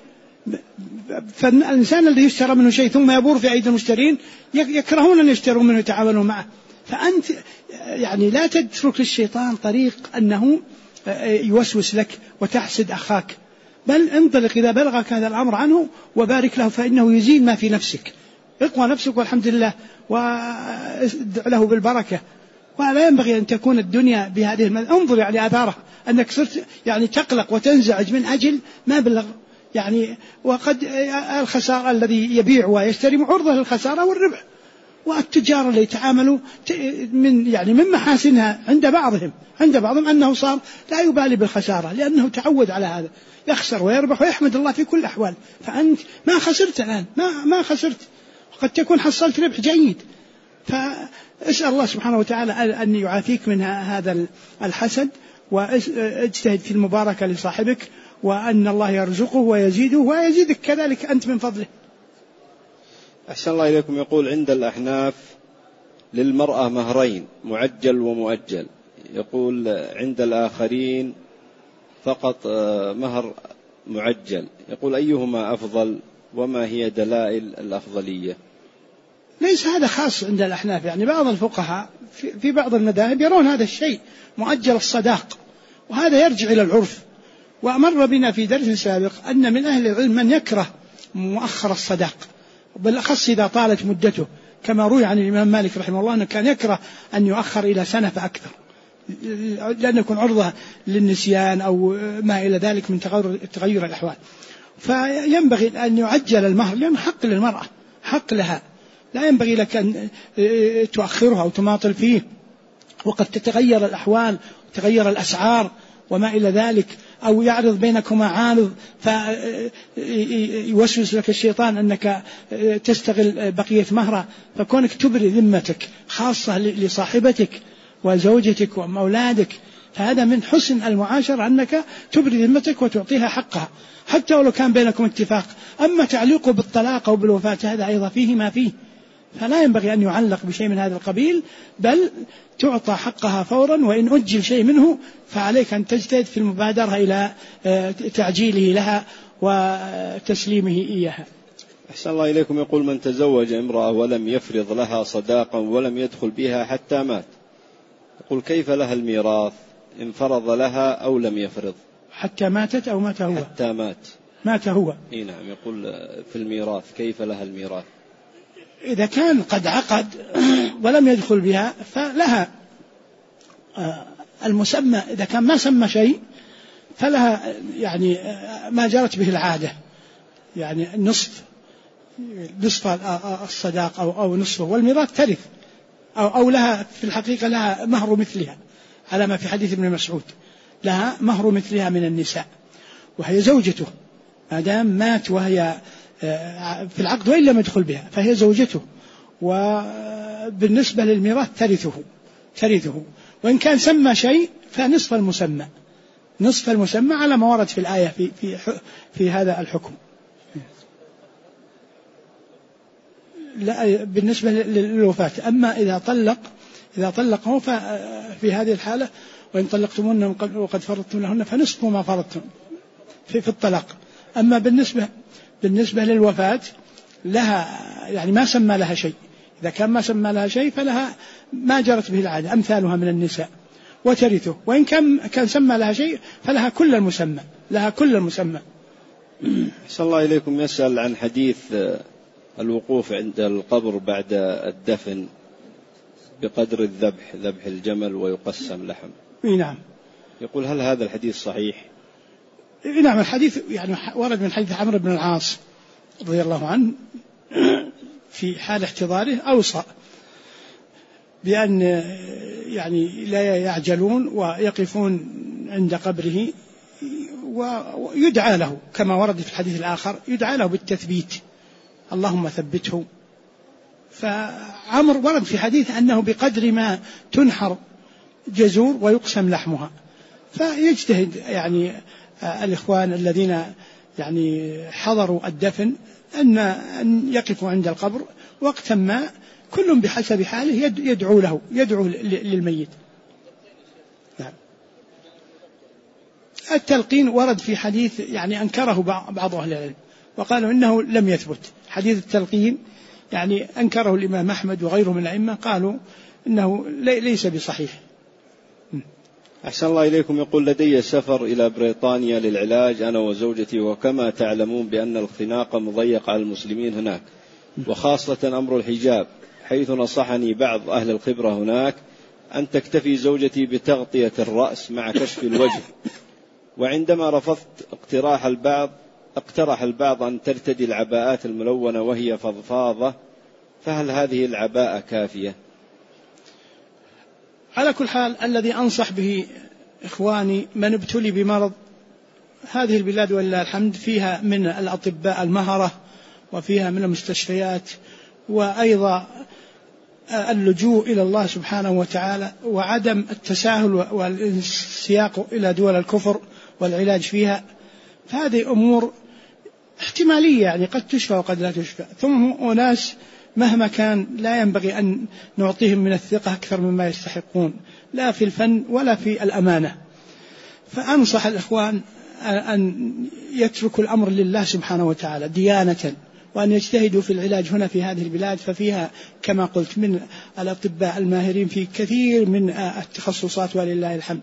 فالإنسان الذي يشترى منه شيء ثم يبور في أيدي المشترين يكرهون أن يشتروا منه ويتعاملوا معه. فأنت يعني لا تترك للشيطان طريق أنه يوسوس لك وتحسد أخاك، بل انطلق إذا بلغك هذا الأمر عنه وبارك له، فإنه يزيل ما في نفسك. اقوى نفسك والحمد لله وادع له بالبركة. ولا ينبغي أن تكون الدنيا بهذه انظر يعني آثارها، أنك صرت يعني تقلق وتنزعج من أجل ما بلغ يعني. وقد الخسارة الذي يبيع ويشتري عرضة للخسارة والربح. والتجار اللي يتعاملوا من محاسنها عند بعضهم أنه صار لا يبالي بالخسارة، لأنه تعود على هذا، يخسر ويربح ويحمد الله في كل الأحوال. فأنت ما خسرت الآن، ما خسرت، وقد تكون حصلت ربح جيد. فاسأل الله سبحانه وتعالى أن يعافيك من هذا الحسد، واجتهد في المباركة لصاحبك، وأن الله يرزقه ويزيده ويزيدك كذلك أنت من فضله. أحسن الله إليكم. يقول عند الأحناف للمرأة مهرين، معجل ومؤجل. يقول عند الآخرين فقط مهر معجل. يقول أيهما أفضل وما هي دلائل الأفضلية؟ ليس هذا خاص عند الأحناف، يعني بعض الفقهاء في بعض المذاهب يرون هذا الشيء مؤجل الصداق، وهذا يرجع إلى العرف. ومر بنا في درس سابق أن من أهل العلم من يكره مؤخر الصداق، بالأخص إذا طالت مدته، كما روي عن الإمام مالك رحمه الله أنه كان يكره أن يؤخر إلى سنة فأكثر، لأن يكون عرضة للنسيان أو ما إلى ذلك من تغير الأحوال. فينبغي أن يعجل المهر، لأنه حق للمرأة، حق لها، لا ينبغي لك أن تؤخرها أو تماطل فيه، وقد تتغير الأحوال وتغير الأسعار وما إلى ذلك، أو يعرض بينكما عارض فيوسوس لك الشيطان أنك تستغل بقية مهرة، فكونك تبري ذمتك خاصة لصاحبتك وزوجتك وأولادك، فهذا من حسن المعاشرة أنك تبري ذمتك وتعطيها حقها حتى ولو كان بينكم اتفاق. أما تعليقه بالطلاق أو بالوفاة هذا أيضا فيه ما فيه، فلا ينبغي أن يعلق بشيء من هذا القبيل، بل تعطى حقها فورا، وإن أجل شيء منه فعليك أن تجتهد في المبادرة إلى تعجيله لها وتسليمه إياها. أحسن الله إليكم. يقول من تزوج امرأة ولم يفرض لها صداقا ولم يدخل بها حتى مات، يقول كيف لها الميراث إن فرض لها أو لم يفرض؟ حتى ماتت أو مات هو؟ حتى مات هو. نعم. يقول في الميراث كيف لها الميراث؟ إذا كان قد عقد ولم يدخل بها فلها المسمى، إذا كان ما سمى شيء فلها يعني ما جرت به العادة، يعني نصف الصداق أو نصفه، والميراث ترث أو لها في الحقيقة لها مهر مثلها، على ما في حديث ابن مسعود، لها مهر مثلها من النساء، وهي زوجته ما دام مات وهي في العقد وإن لم يدخل بها فهي زوجته. وبالنسبة للميراث ترثه، وإن كان سمى شيء فنصف المسمى على ما ورد في الآية في هذا الحكم. لا بالنسبة للوفاة. أما إذا طلقه ففي هذه الحالة وإن طلقتموهن وقد فرضتم لهن فنصف ما فرضتم في الطلاق. أما بالنسبة للوفاة لها يعني ما سمى لها شيء، إذا كان ما سمى لها شيء فلها ما جرت به العادة أمثالها من النساء وترثه، وإن كان سمى لها شيء فلها كل المسمى. أحسن الله إليكم. يسأل عن حديث الوقوف عند القبر بعد الدفن بقدر ذبح الجمل ويقسم لحم. نعم. يقول هل هذا الحديث صحيح؟ نعم. الحديث يعني ورد من حديث عمرو بن العاص رضي الله عنه في حال احتضاره أوصى بأن يعني لا يعجلون ويقفون عند قبره ويدعى له، كما ورد في الحديث الآخر يدعى له بالتثبيت، اللهم ثبته. فعمر ورد في حديث أنه بقدر ما تنحر جزور ويقسم لحمها. فيجتهد يعني الإخوان الذين يعني حضروا الدفن أن يقفوا عند القبر وقتا ما، كل بحسب حاله يدعو للميت. نعم. التلقين ورد في حديث يعني أنكره بعض أهل العلم، وقالوا إنه لم يثبت حديث التلقين، يعني أنكره الإمام أحمد وغيره من الأئمة، قالوا إنه ليس بصحيح. أحسن الله إليكم. يقول لدي سفر إلى بريطانيا للعلاج أنا وزوجتي، وكما تعلمون بأن الخناق مضيق على المسلمين هناك، وخاصة أمر الحجاب، حيث نصحني بعض أهل الخبرة هناك أن تكتفي زوجتي بتغطية الرأس مع كشف الوجه، وعندما رفضت اقترح البعض أن ترتدي العباءات الملونة وهي فضفاضة، فهل هذه العباءة كافية؟ على كل حال الذي أنصح به إخواني من ابتلي بمرض، هذه البلاد ولله الحمد فيها من الأطباء المهرة وفيها من المستشفيات، وأيضا اللجوء إلى الله سبحانه وتعالى، وعدم التساهل والسياق إلى دول الكفر والعلاج فيها، فهذه أمور احتمالية يعني قد تشفى وقد لا تشفى. ثم أناس مهما كان لا ينبغي أن نعطيهم من الثقة أكثر مما يستحقون، لا في الفن ولا في الأمانة. فأنصح الإخوان أن يتركوا الأمر لله سبحانه وتعالى ديانة، وأن يجتهدوا في العلاج هنا في هذه البلاد، ففيها كما قلت من الأطباء الماهرين في كثير من التخصصات ولله الحمد.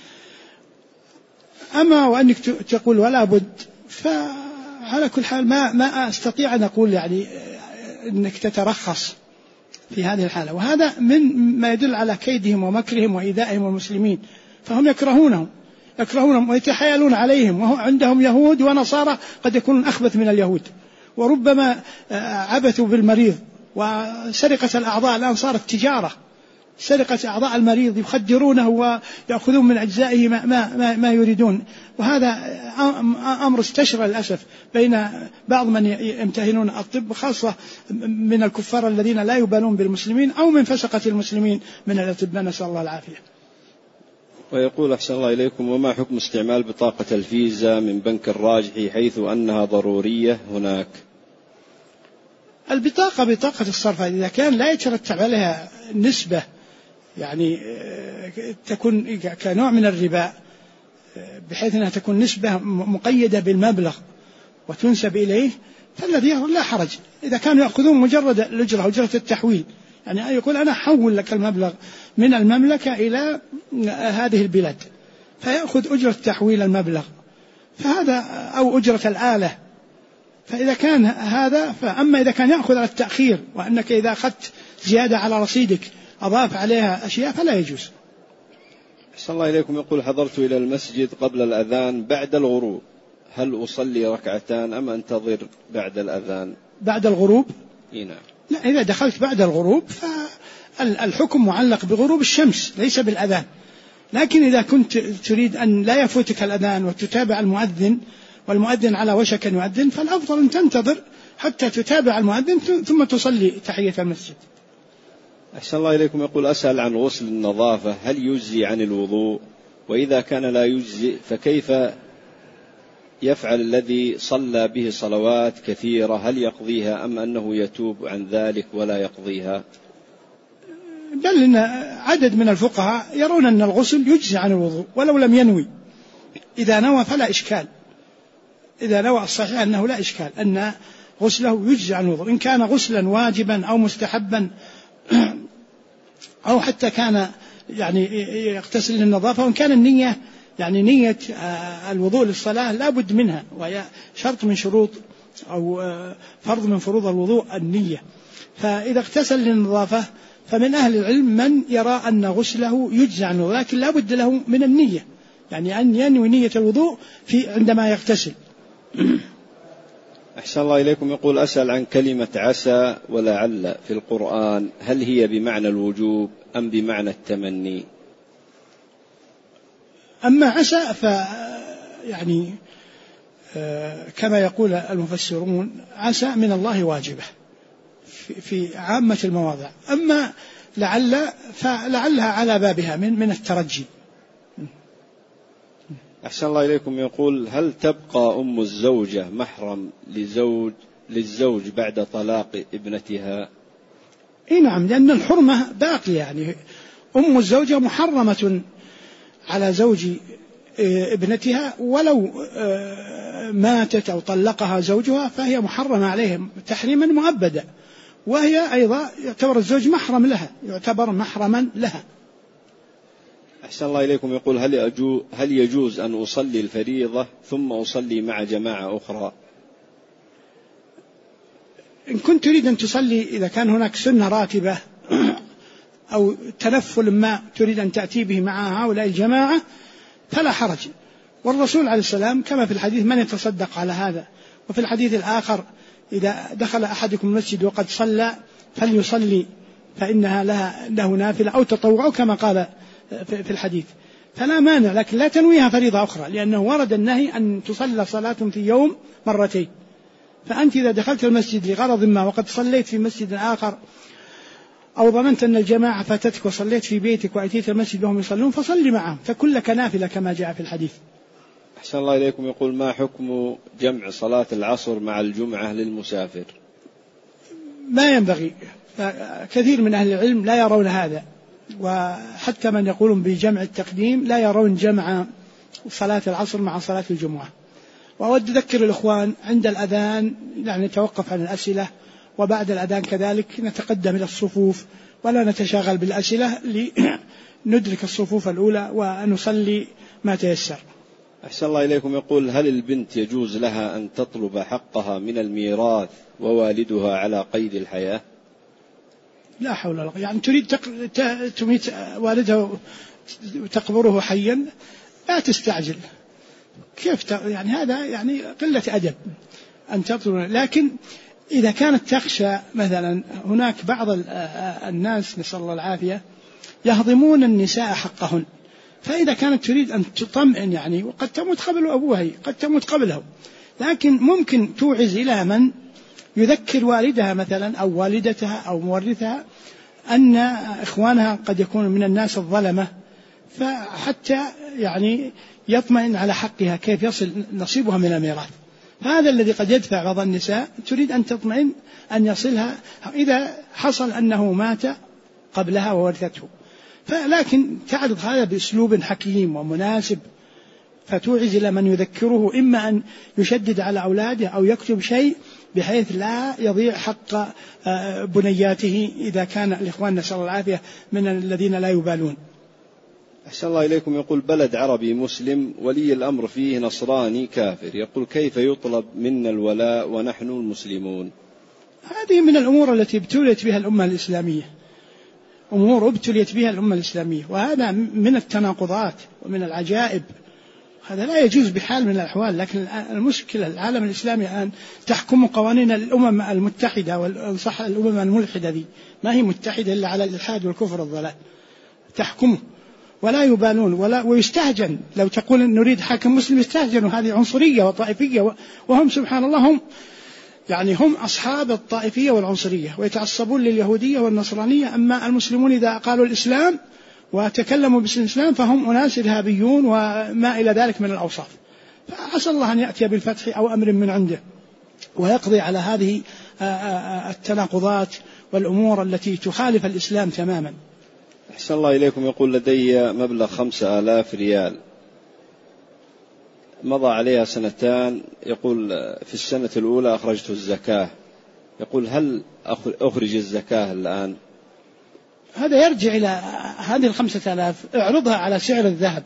أما وأنك تقول ولا بد، فعلى كل حال ما أستطيع أن أقول يعني أنك تترخص في هذه الحالة، وهذا من ما يدل على كيدهم ومكرهم وإيذائهم المسلمين، فهم يكرهونهم ويتحايلون عليهم، وهم عندهم يهود ونصارى قد يكونون أخبث من اليهود، وربما عبثوا بالمريض، وسرقة الأعضاء الآن صارت تجارة، سرقة أعضاء المريض يخدرونه ويأخذون من أجزائه ما يريدون، وهذا أمر استشرى للأسف بين بعض من يمتهنون الطب، خاصة من الكفار الذين لا يبالون بالمسلمين أو من فسقة المسلمين من الأطباء، نسأل الله العافية. ويقول أحسن الله إليكم: وما حكم استعمال بطاقة الفيزا من بنك الراجحي حيث أنها ضرورية هناك؟ البطاقة بطاقة الصرف إذا كان لا يترتب عليها نسبة يعني تكون كنوع من الربا، بحيث أنها تكون نسبة مقيدة بالمبلغ وتنسب إليه، فالذي لا حرج إذا كانوا يأخذون مجرد الأجرة، أجرة التحويل، يعني يقول أنا أحول لك المبلغ من المملكة إلى هذه البلاد، فيأخذ أجرة تحويل المبلغ، فهذا أو أجرة الآلة، فإذا كان هذا. فأما إذا كان يأخذ على التأخير، وأنك إذا أخذت زيادة على رصيدك أضاف عليها أشياء، فلا يجوز. أحسن الله إليكم. يقول: حضرت إلى المسجد قبل الأذان بعد الغروب، هل أصلي ركعتان أم أنتظر بعد الأذان؟ بعد الغروب؟ نعم. لا، إذا دخلت بعد الغروب فالحكم معلق بغروب الشمس ليس بالأذان، لكن إذا كنت تريد أن لا يفوتك الأذان وتتابع المؤذن والمؤذن على وشك أن يؤذن، فالأفضل أن تنتظر حتى تتابع المؤذن ثم تصلي تحية المسجد. أحسن الله إليكم. يقول: أسأل عن غسل النظافة، هل يجزي عن الوضوء؟ وإذا كان لا يجزي فكيف يفعل الذي صلى به صلوات كثيرة؟ هل يقضيها أم أنه يتوب عن ذلك ولا يقضيها؟ بل إن عدد من الفقهاء يرون أن الغسل يجزي عن الوضوء ولو لم ينوي، إذا نوى فلا إشكال، إذا نوى الصحيح أنه لا إشكال أن غسله يجزي عن الوضوء، إن كان غسلا واجبا أو مستحبا أو حتى كان يعني يغتسل للنظافة، وإن كان النية يعني نية الوضوء للصلاة لا بد منها، وهي شرط من شروط أو فرض من فروض الوضوء النية، فإذا اغتسل للنظافة فمن أهل العلم من يرى أن غسله يجزي عنه، لكن لا بد له من النية، يعني أن ينوي نية الوضوء عندما يغتسل. أحسن الله إليكم. يقول: أسأل عن كلمة عسى ولعل في القرآن، هل هي بمعنى الوجوب أم بمعنى التمني؟ أما عسى يعني كما يقول المفسرون عسى من الله واجبة في عامة المواضع، أما لعل فلعلها على بابها من الترجي. أحسن الله إليكم. يقول: هل تبقى أم الزوجة محرم للزوج بعد طلاق ابنتها؟ نعم، لأن الحرمة باقية، يعني أم الزوجة محرمة على زوج ابنتها ولو ماتت أو طلقها زوجها فهي محرمة عليهم تحريما مؤبدا، وهي أيضا يعتبر الزوج محرم لها، يعتبر محرما لها. أحسن الله إليكم. يقول هل يجوز أن أصلي الفريضة ثم أصلي مع جماعة أخرى؟ إن كنت تريد أن تصلي، إذا كان هناك سنة راتبة أو تنفل ما تريد أن تأتي به مع هؤلاء الجماعة فلا حرج. والرسول عليه السلام كما في الحديث من يتصدق على هذا. وفي الحديث الآخر إذا دخل أحدكم المسجد وقد صلى فليصلي فإنها له نافلة أو تطوع كما قال في الحديث، فلا مانع، لكن لا تنويها فريضة أخرى، لأنه ورد النهي أن تصلى صلاة في يوم مرتين. فأنت إذا دخلت المسجد لغرض ما وقد صليت في مسجد آخر أو ظننت أن الجماعة فاتتك وصليت في بيتك وأتيت المسجد وهم يصلون فصل معهم، فكل لك نافلة كما جاء في الحديث. أحسن الله إليكم. يقول ما حكم جمع صلاة العصر مع الجمعة للمسافر؟ ما ينبغي، كثير من أهل العلم لا يرون هذا، وحتى من يقولون بجمع التقديم لا يرون جمع صلاة العصر مع صلاة الجمعة. وأود أذكر الإخوان عند الأذان يعني نتوقف عن الأسئلة، وبعد الأذان كذلك نتقدم إلى الصفوف ولا نتشاغل بالأسئلة لندرك الصفوف الأولى ونصلي ما تيسر. أحسن الله إليكم. يقول هل البنت يجوز لها أن تطلب حقها من الميراث ووالدها على قيد الحياة؟ لا حول ولا قوة، يعني تريد تميت والدها وتقبره حيا، لا تستعجل. كيف يعني هذا يعني قلة أدب أن تطلب. لكن إذا كانت تخشى مثلا، هناك بعض الناس نسأل الله العافية يهضمون النساء حقهن، فإذا كانت تريد أن تطمئن يعني، وقد تموت قبل أبوها قد تموت قبله، لكن ممكن توعز إلى من يذكر والدها مثلا أو والدتها أو مورثها أن إخوانها قد يكونوا من الناس الظلمة، فحتى يعني يطمئن على حقها كيف يصل نصيبها من الميراث. هذا الذي قد يدفع بعض النساء تريد أن تطمئن أن يصلها إذا حصل أنه مات قبلها وورثته. لكن تعرض هذا بأسلوب حكيم ومناسب، فتوعز إلى من يذكره، إما أن يشدد على أولاده أو يكتب شيء بحيث لا يضيع حق بنياته إذا كان الإخوان نسأل الله العافية من الذين لا يبالون. أحسن الله إليكم. يقول بلد عربي مسلم ولي الأمر فيه نصراني كافر، يقول كيف يطلب منا الولاء ونحن المسلمون؟ هذه من الأمور التي ابتليت بها الأمة الإسلامية، أمور ابتليت بها الأمة الإسلامية، وهذا من التناقضات ومن العجائب. هذا لا يجوز بحال من الأحوال. لكن المشكلة العالم الإسلامي الآن تحكم قوانين الأمم المتحدة، والصح الأمم الملحدة دي ما هي متحدة إلا على الإلحاد والكفر والضلال، تحكمه ولا يبالون ويستهجن. لو تقول نريد حاكم مسلم يستهجنوا، هذه عنصرية وطائفية، وهم سبحان الله هم أصحاب الطائفية والعنصرية ويتعصبون لليهودية والنصرانية. أما المسلمون إذا قالوا الإسلام وتكلموا باسم الإسلام فهم أناس إرهابيون وما إلى ذلك من الأوصاف. فعسى الله أن يأتي بالفتح أو أمر من عنده ويقضي على هذه التناقضات والأمور التي تخالف الإسلام تماما. أحسن الله إليكم. يقول لدي مبلغ 5000 ريال مضى عليها 2 سنين، يقول في السنة الأولى أخرجت الزكاة، يقول هل أخرج الزكاة الآن؟ هذا يرجع إلى هذه 5000 اعرضها على سعر الذهب،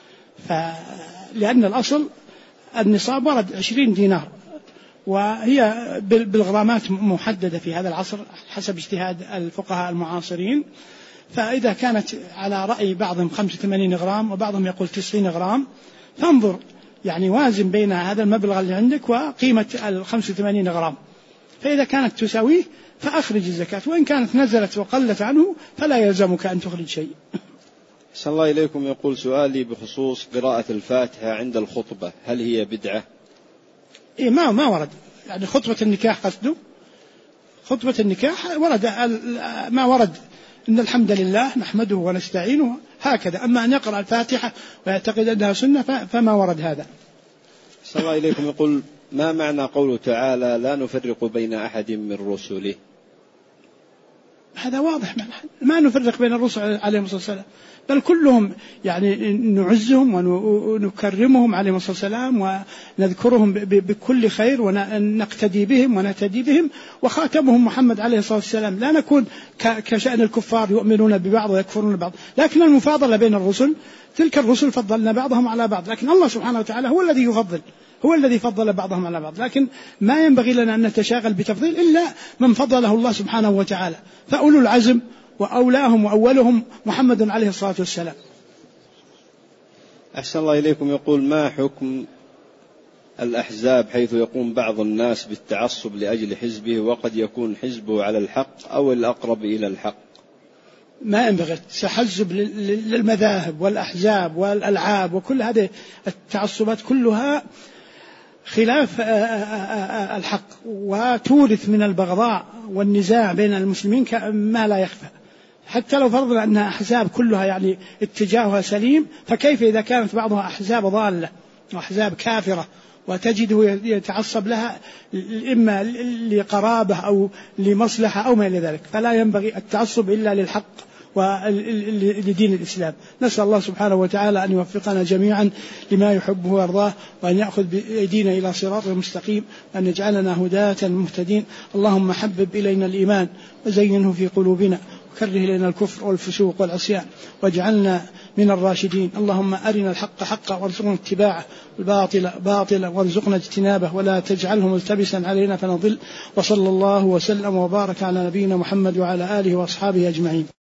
لأن الأصل النصاب ورد 20 دينار، وهي بالغرامات محددة في هذا العصر حسب اجتهاد الفقهاء المعاصرين. فإذا كانت على رأي بعضهم 85 غرام وبعضهم يقول 90 غرام، فانظر يعني وازن بين هذا المبلغ اللي عندك وقيمة 85 غرام، فإذا كانت تساويه فأخرج الزكاة، وإن كانت نزلت وقلت عنه فلا يلزمك أن تخرج شيء. أحسن الله إليكم. يقول سؤالي بخصوص قراءة الفاتحة عند الخطبة، هل هي بدعة؟ إيه ما ورد، يعني خطبة النكاح قصده، خطبة النكاح ورد ما ورد إن الحمد لله نحمده ونستعينه هكذا، أما أن يقرأ الفاتحة ويعتقد أنها سنة فما ورد هذا. أحسن الله إليكم. يقول ما معنى قوله تعالى لا نفرق بين أحد من رسله؟ هذا واضح، ما نفرق بين الرسل عليهم الصلاة والسلام، بل كلهم يعني نعزهم ونكرمهم عليهم الصلاة والسلام ونذكرهم بكل خير ونقتدي بهم ونهتدي بهم، وخاتمهم محمد عليه الصلاة والسلام. لا نكون كشأن الكفار يؤمنون ببعض ويكفرون ببعض، لكن المفاضلة بين الرسل، تلك الرسل فضلنا بعضهم على بعض، لكن الله سبحانه وتعالى هو الذي يفضل، هو الذي فضل بعضهم على بعض، لكن ما ينبغي لنا أن نتشاغل بتفضيل إلا من فضله الله سبحانه وتعالى. فأولو العزم وأولاهم وأولهم محمد عليه الصلاة والسلام. أحسن الله إليكم. يقول: ما حكم الأحزاب حيث يقوم بعض الناس بالتعصب لأجل حزبه وقد يكون حزبه على الحق أو الأقرب إلى الحق؟ ما ينبغي التحزب للمذاهب والأحزاب والألعاب وكل هذه التعصبات كلها خلاف الحق، وتورث من البغضاء والنزاع بين المسلمين ما لا يخفى. حتى لو فرضنا أنها أحزاب كلها يعني اتجاهها سليم، فكيف إذا كانت بعضها أحزاب ضالة وأحزاب كافرة وتجده يتعصب لها إما لقرابة أو لمصلحة أو ما إلى ذلك؟ فلا ينبغي التعصب إلا للحق ولدين الإسلام. نسأل الله سبحانه وتعالى أن يوفقنا جميعا لما يحبه ويرضاه، وأن يأخذ بأيدينا إلى صراط مستقيم، وأن يجعلنا هداة مهتدين. اللهم حبب إلينا الإيمان وزينه في قلوبنا، وكره إلينا الكفر والفسوق والعصيان، واجعلنا من الراشدين. اللهم أرنا الحق حقا وارزقنا اتباعه، والباطل باطلا وارزقنا اجتنابه، ولا تجعله ملتبسا علينا فنضل. وصلى الله وسلم وبارك على نبينا محمد وعلى آله وأصحابه أجمعين.